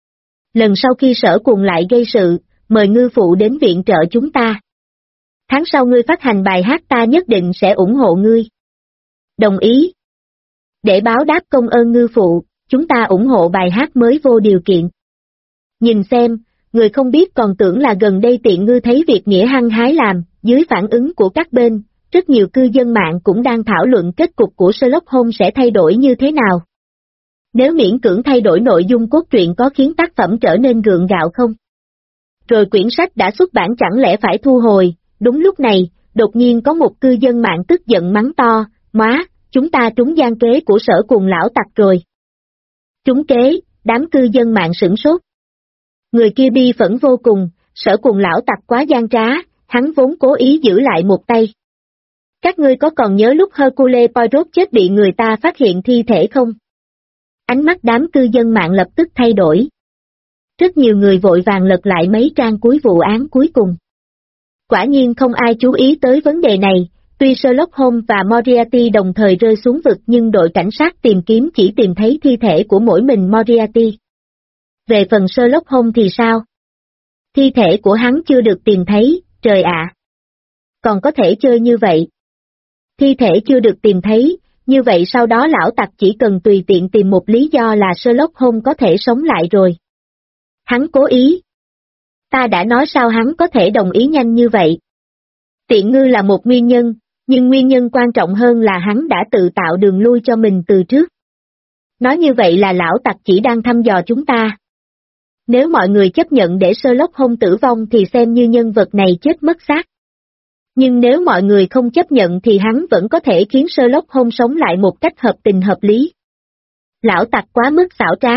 Lần sau khi Sở Cùng lại gây sự, mời Ngư Phụ đến viện trợ chúng ta. Tháng sau ngươi phát hành bài hát ta nhất định sẽ ủng hộ ngươi. Đồng ý. Để báo đáp công ơn ngư phụ, chúng ta ủng hộ bài hát mới vô điều kiện. Nhìn xem, người không biết còn tưởng là gần đây Tiện Ngư thấy việc nghĩa hăng hái làm, dưới phản ứng của các bên, rất nhiều cư dân mạng cũng đang thảo luận kết cục của Sherlock Holmes sẽ thay đổi như thế nào. Nếu miễn cưỡng thay đổi nội dung cốt truyện có khiến tác phẩm trở nên gượng gạo không? Rồi quyển sách đã xuất bản chẳng lẽ phải thu hồi? Đúng lúc này, đột nhiên có một cư dân mạng tức giận mắng to, "Móa, chúng ta trúng gian kế của Sở Cuồng lão tặc rồi." Trúng kế, đám cư dân mạng sửng sốt. Người kia bi phẫn vô cùng, Sở Cuồng lão tặc quá gian trá, hắn vốn cố ý giữ lại một tay. Các ngươi có còn nhớ lúc Hercule Poirot chết bị người ta phát hiện thi thể không? Ánh mắt đám cư dân mạng lập tức thay đổi. Rất nhiều người vội vàng lật lại mấy trang cuối vụ án cuối cùng. Quả nhiên không ai chú ý tới vấn đề này, tuy Sherlock Holmes và Moriarty đồng thời rơi xuống vực nhưng đội cảnh sát tìm kiếm chỉ tìm thấy thi thể của mỗi mình Moriarty. Về phần Sherlock Holmes thì sao? Thi thể của hắn chưa được tìm thấy, trời ạ! Còn có thể chơi như vậy? Thi thể chưa được tìm thấy, như vậy sau đó lão tặc chỉ cần tùy tiện tìm một lý do là Sherlock Holmes có thể sống lại rồi. Hắn cố ý. Ta đã nói sao hắn có thể đồng ý nhanh như vậy? Tiện Ngư là một nguyên nhân, nhưng nguyên nhân quan trọng hơn là hắn đã tự tạo đường lui cho mình từ trước. Nói như vậy là lão tặc chỉ đang thăm dò chúng ta. Nếu mọi người chấp nhận để Sherlock Holmes tử vong thì xem như nhân vật này chết mất xác. Nhưng nếu mọi người không chấp nhận thì hắn vẫn có thể khiến Sherlock Holmes sống lại một cách hợp tình hợp lý. Lão tặc quá mức xảo trá.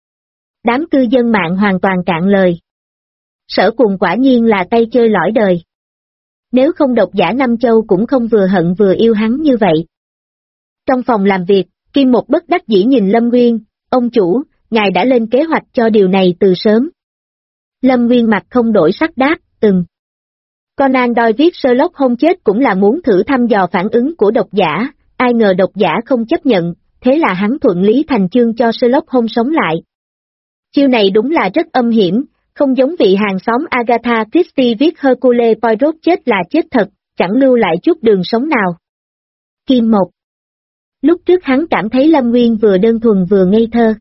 Đám cư dân mạng hoàn toàn cạn lời. Sở Cuồng quả nhiên là tay chơi lõi đời. Nếu không độc giả Nam Châu cũng không vừa hận vừa yêu hắn như vậy. Trong phòng làm việc, Kim Một bất đắc dĩ nhìn Lâm Nguyên, "Ông chủ, ngài đã lên kế hoạch cho điều này từ sớm." Lâm Nguyên mặt không đổi sắc đáp, Conan Doyle viết Sherlock Holmes chết cũng là muốn thử thăm dò phản ứng của độc giả, ai ngờ độc giả không chấp nhận, thế là hắn thuận lý thành chương cho Sherlock Holmes sống lại. Chiêu này đúng là rất âm hiểm, không giống vị hàng xóm Agatha Christie viết Hercule Poirot chết là chết thật, chẳng lưu lại chút đường sống nào. Kim Một. Lúc trước hắn cảm thấy Lâm Nguyên vừa đơn thuần vừa ngây thơ.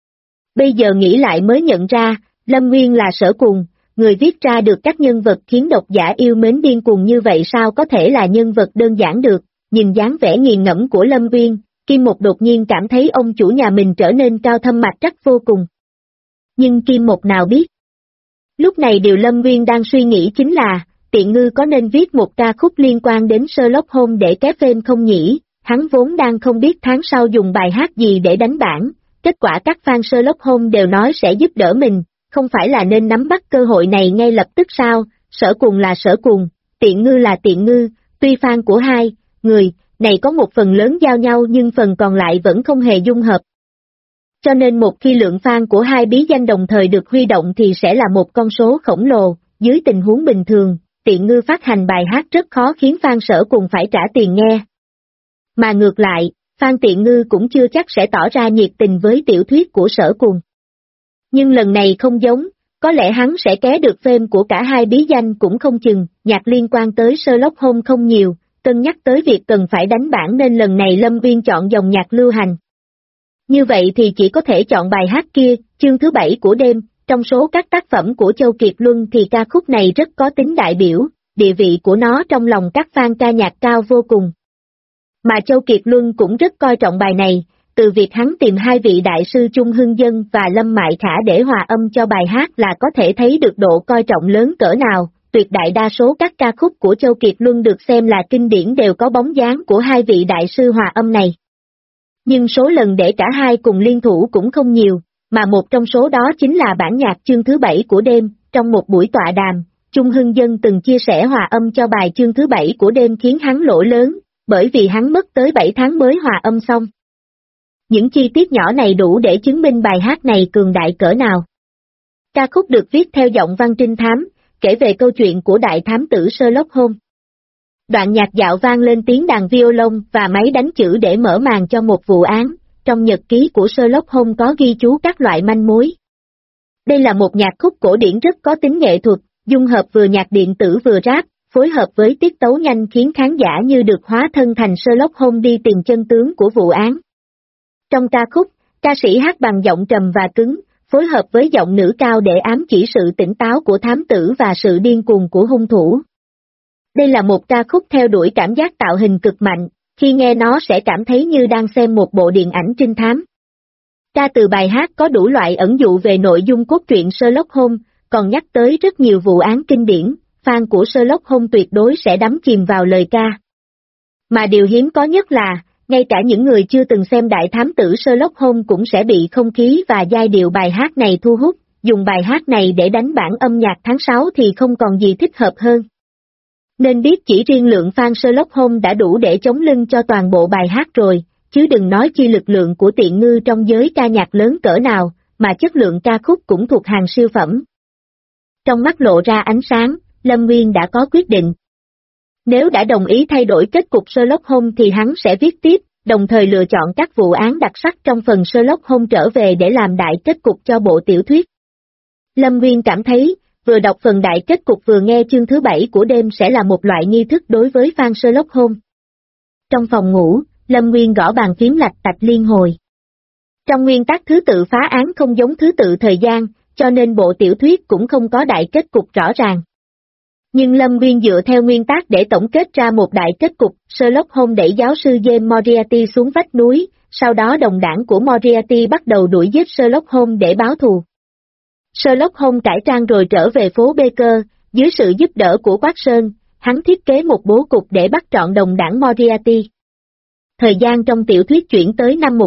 Bây giờ nghĩ lại mới nhận ra, Lâm Nguyên là Sở Cuồng, người viết ra được các nhân vật khiến độc giả yêu mến điên cuồng như vậy sao có thể là nhân vật đơn giản được, nhìn dáng vẻ nghiền ngẫm của Lâm Nguyên, Kim Một đột nhiên cảm thấy ông chủ nhà mình trở nên cao thâm mạch trắc vô cùng. Nhưng Kim Một nào biết. Lúc này điều Lâm Nguyên đang suy nghĩ chính là, Tiện Ngư có nên viết một ca khúc liên quan đến Sherlock Holmes để kéo phim không nhỉ, hắn vốn đang không biết tháng sau dùng bài hát gì để đánh bảng, kết quả các fan Sherlock Holmes đều nói sẽ giúp đỡ mình, không phải là nên nắm bắt cơ hội này ngay lập tức sao, Sở Cuồng là Sở Cuồng, Tiện Ngư là Tiện Ngư, tuy fan của hai người này có một phần lớn giao nhau nhưng phần còn lại vẫn không hề dung hợp. Cho nên một khi lượng fan của hai bí danh đồng thời được huy động thì sẽ là một con số khổng lồ, dưới tình huống bình thường, Tiện Ngư phát hành bài hát rất khó khiến fan Sở Cuồng phải trả tiền nghe. Mà ngược lại, fan Tiện Ngư cũng chưa chắc sẽ tỏ ra nhiệt tình với tiểu thuyết của Sở Cuồng. Nhưng lần này không giống, có lẽ hắn sẽ ké được fame của cả hai bí danh cũng không chừng, nhạc liên quan tới Sherlock Holmes không nhiều, cân nhắc tới việc cần phải đánh bảng nên lần này Lâm Nguyên chọn dòng nhạc lưu hành. Như vậy thì chỉ có thể chọn bài hát kia, chương thứ 7 của đêm, trong số các tác phẩm của Châu Kiệt Luân thì ca khúc này rất có tính đại biểu, địa vị của nó trong lòng các fan ca nhạc cao vô cùng. Mà Châu Kiệt Luân cũng rất coi trọng bài này, từ việc hắn tìm hai vị đại sư Trung Hưng Dân và Lâm Mại Khả để hòa âm cho bài hát là có thể thấy được độ coi trọng lớn cỡ nào, tuyệt đại đa số các ca khúc của Châu Kiệt Luân được xem là kinh điển đều có bóng dáng của hai vị đại sư hòa âm này. Nhưng số lần để cả hai cùng liên thủ cũng không nhiều, mà một trong số đó chính là bản nhạc chương thứ 7 của đêm, trong một buổi tọa đàm, Trung Hưng Dân từng chia sẻ hòa âm cho bài chương thứ 7 của đêm khiến hắn lỗ lớn, bởi vì hắn mất tới 7 tháng mới hòa âm xong. Những chi tiết nhỏ này đủ để chứng minh bài hát này cường đại cỡ nào. Ca khúc được viết theo giọng văn trinh thám, kể về câu chuyện của đại thám tử Sherlock Holmes. Đoạn nhạc dạo vang lên tiếng đàn violon và máy đánh chữ để mở màn cho một vụ án, trong nhật ký của Sherlock Holmes có ghi chú các loại manh mối. Đây là một nhạc khúc cổ điển rất có tính nghệ thuật, dung hợp vừa nhạc điện tử vừa rap, phối hợp với tiết tấu nhanh khiến khán giả như được hóa thân thành Sherlock Holmes đi tìm chân tướng của vụ án. Trong ca khúc, ca sĩ hát bằng giọng trầm và cứng, phối hợp với giọng nữ cao để ám chỉ sự tỉnh táo của thám tử và sự điên cuồng của hung thủ. Đây là một ca khúc theo đuổi cảm giác tạo hình cực mạnh, khi nghe nó sẽ cảm thấy như đang xem một bộ điện ảnh trinh thám. Ca từ bài hát có đủ loại ẩn dụ về nội dung cốt truyện Sherlock Holmes, còn nhắc tới rất nhiều vụ án kinh điển, fan của Sherlock Holmes tuyệt đối sẽ đắm chìm vào lời ca. Mà điều hiếm có nhất là, ngay cả những người chưa từng xem đại thám tử Sherlock Holmes cũng sẽ bị không khí và giai điệu bài hát này thu hút, dùng bài hát này để đánh bản âm nhạc tháng 6 thì không còn gì thích hợp hơn. Nên biết chỉ riêng lượng fan Sherlock Holmes đã đủ để chống lưng cho toàn bộ bài hát rồi, chứ đừng nói chi lực lượng của Tiện Ngư trong giới ca nhạc lớn cỡ nào, mà chất lượng ca khúc cũng thuộc hàng siêu phẩm. Trong mắt lộ ra ánh sáng, Lâm Nguyên đã có quyết định. Nếu đã đồng ý thay đổi kết cục Sherlock Holmes thì hắn sẽ viết tiếp, đồng thời lựa chọn các vụ án đặc sắc trong phần Sherlock Holmes trở về để làm đại kết cục cho bộ tiểu thuyết. Lâm Nguyên cảm thấy, vừa đọc phần đại kết cục vừa nghe chương thứ 7 của đêm sẽ là một loại nghi thức đối với fan Sherlock Holmes. Trong phòng ngủ, Lâm Nguyên gõ bàn phím lạch tạch liên hồi. Trong nguyên tắc thứ tự phá án không giống thứ tự thời gian, cho nên bộ tiểu thuyết cũng không có đại kết cục rõ ràng. Nhưng Lâm Nguyên dựa theo nguyên tắc để tổng kết ra một đại kết cục, Sherlock Holmes đẩy giáo sư James Moriarty xuống vách núi, sau đó đồng đảng của Moriarty bắt đầu đuổi giết Sherlock Holmes để báo thù. Sherlock Holmes cải trang rồi trở về phố Baker, dưới sự giúp đỡ của Watson, hắn thiết kế một bố cục để bắt trọn đồng đảng Moriarty. Thời gian trong tiểu thuyết chuyển tới năm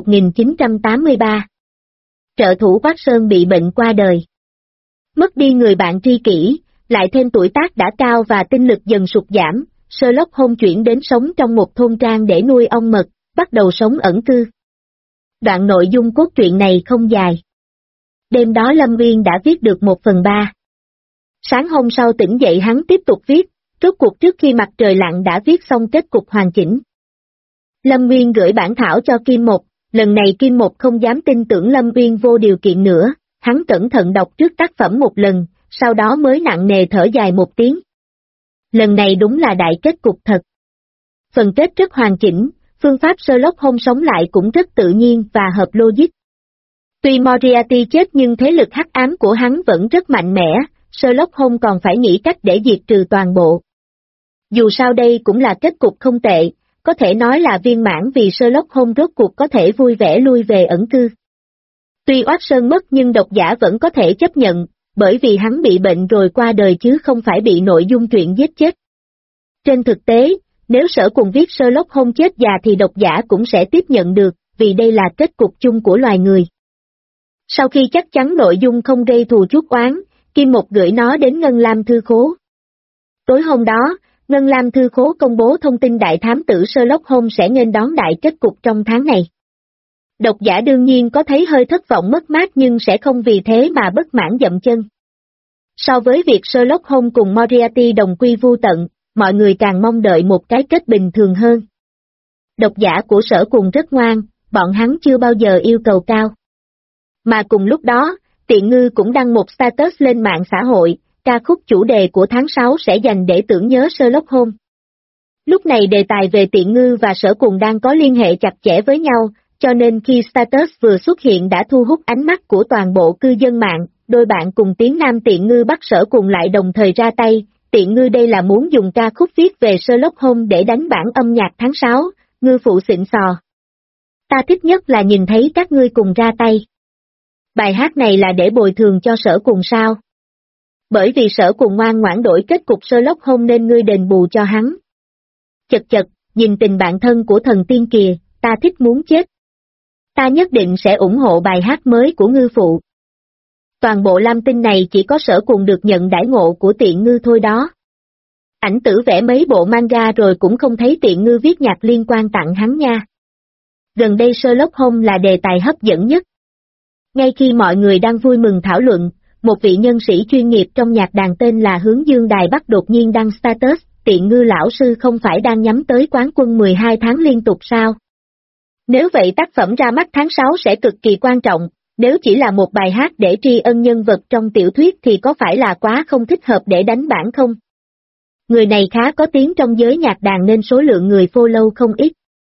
1983. Trợ thủ Watson bị bệnh qua đời. Mất đi người bạn tri kỷ, lại thêm tuổi tác đã cao và tinh lực dần sụt giảm, Sherlock Holmes chuyển đến sống trong một thôn trang để nuôi ong mật, bắt đầu sống ẩn cư. Đoạn nội dung cốt truyện này không dài. Đêm đó Lâm Nguyên đã viết được 1/3. Sáng hôm sau tỉnh dậy hắn tiếp tục viết, rốt cuộc trước khi mặt trời lặn đã viết xong kết cục hoàn chỉnh. Lâm Nguyên gửi bản thảo cho Kim Một, lần này Kim Một không dám tin tưởng Lâm Nguyên vô điều kiện nữa, hắn cẩn thận đọc trước tác phẩm một lần, sau đó mới nặng nề thở dài một tiếng. Lần này đúng là đại kết cục thật. Phần kết rất hoàn chỉnh, phương pháp Sherlock Holmes sống lại cũng rất tự nhiên và hợp logic. Tuy Moriarty chết nhưng thế lực hắc ám của hắn vẫn rất mạnh mẽ, Sherlock Holmes còn phải nghĩ cách để diệt trừ toàn bộ. Dù sao đây cũng là kết cục không tệ, có thể nói là viên mãn vì Sherlock Holmes rốt cuộc có thể vui vẻ lui về ẩn cư. Tuy Watson mất nhưng độc giả vẫn có thể chấp nhận, bởi vì hắn bị bệnh rồi qua đời chứ không phải bị nội dung truyện giết chết. Trên thực tế, nếu Sở Cùng viết Sherlock Holmes chết già thì độc giả cũng sẽ tiếp nhận được, vì đây là kết cục chung của loài người. Sau khi chắc chắn nội dung không gây thù chuốc oán, Kim Một gửi nó đến Ngân Lam Thư Khố. Tối hôm đó, Ngân Lam Thư Khố công bố thông tin đại thám tử Sherlock Holmes sẽ nghênh đón đại kết cục trong tháng này. Độc giả đương nhiên có thấy hơi thất vọng mất mát nhưng sẽ không vì thế mà bất mãn dậm chân. So với việc Sherlock Holmes cùng Moriarty đồng quy vu tận, mọi người càng mong đợi một cái kết bình thường hơn. Độc giả của Sở Cùng rất ngoan, bọn hắn chưa bao giờ yêu cầu cao. Mà cùng lúc đó, Tiện Ngư cũng đăng một status lên mạng xã hội, ca khúc chủ đề của tháng 6 sẽ dành để tưởng nhớ Sherlock Holmes. Lúc này đề tài về Tiện Ngư và Sở Cùng đang có liên hệ chặt chẽ với nhau, cho nên khi status vừa xuất hiện đã thu hút ánh mắt của toàn bộ cư dân mạng, đôi bạn cùng tiếng Nam Tiện Ngư bắt Sở Cùng lại đồng thời ra tay. Tiện Ngư đây là muốn dùng ca khúc viết về Sherlock Holmes để đánh bản âm nhạc tháng 6, ngư phụ xịn sò. Ta thích nhất là nhìn thấy các ngươi cùng ra tay. Bài hát này là để bồi thường cho Sở Cùng sao? Bởi vì Sở Cùng ngoan ngoãn đổi kết cục Sherlock Holmes nên ngươi đền bù cho hắn. Chật chật, nhìn tình bạn thân của thần tiên kìa, ta thích muốn chết. Ta nhất định sẽ ủng hộ bài hát mới của ngư phụ. Toàn bộ Lam Tinh này chỉ có Sở Cùng được nhận đãi ngộ của Tiện Ngư thôi đó. Ảnh tử vẽ mấy bộ manga rồi cũng không thấy Tiện Ngư viết nhạc liên quan tặng hắn nha. Gần đây Sherlock Holmes là đề tài hấp dẫn nhất. Ngay khi mọi người đang vui mừng thảo luận, một vị nhân sĩ chuyên nghiệp trong nhạc đàn tên là Hướng Dương Đài Bắc đột nhiên đăng status, Tiện Ngư lão sư không phải đang nhắm tới quán quân 12 tháng liên tục sao? Nếu vậy tác phẩm ra mắt tháng 6 sẽ cực kỳ quan trọng, nếu chỉ là một bài hát để tri ân nhân vật trong tiểu thuyết thì có phải là quá không thích hợp để đánh bản không? Người này khá có tiếng trong giới nhạc đàn nên số lượng người follow không ít.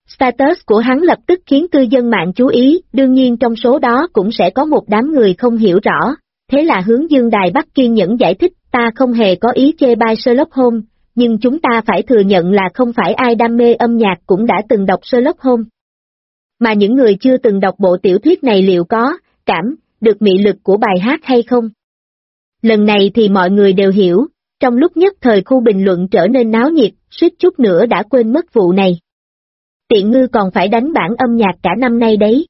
Status của hắn lập tức khiến cư dân mạng chú ý, đương nhiên trong số đó cũng sẽ có một đám người không hiểu rõ, thế là Hướng Dương Đài Bắc kiên nhẫn giải thích, ta không hề có ý chê bai Sherlock Holmes, nhưng chúng ta phải thừa nhận là không phải ai đam mê âm nhạc cũng đã từng đọc Sherlock Holmes. Mà những người chưa từng đọc bộ tiểu thuyết này liệu có cảm được mị lực của bài hát hay không? Lần này thì mọi người đều hiểu, trong lúc nhất thời khu bình luận trở nên náo nhiệt, suýt chút nữa đã quên mất vụ này. Tiện ngư còn phải đánh bản âm nhạc cả năm nay đấy.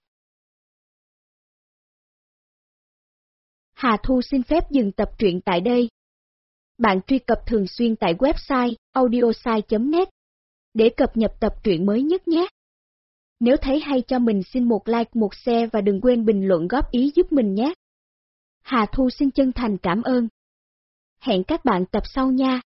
Hà Thu xin phép dừng tập truyện tại đây. Bạn truy cập thường xuyên tại website audiosai.net để cập nhật tập truyện mới nhất nhé. Nếu thấy hay cho mình xin một like, một share và đừng quên bình luận góp ý giúp mình nhé. Hà Thu xin chân thành cảm ơn. Hẹn các bạn tập sau nha.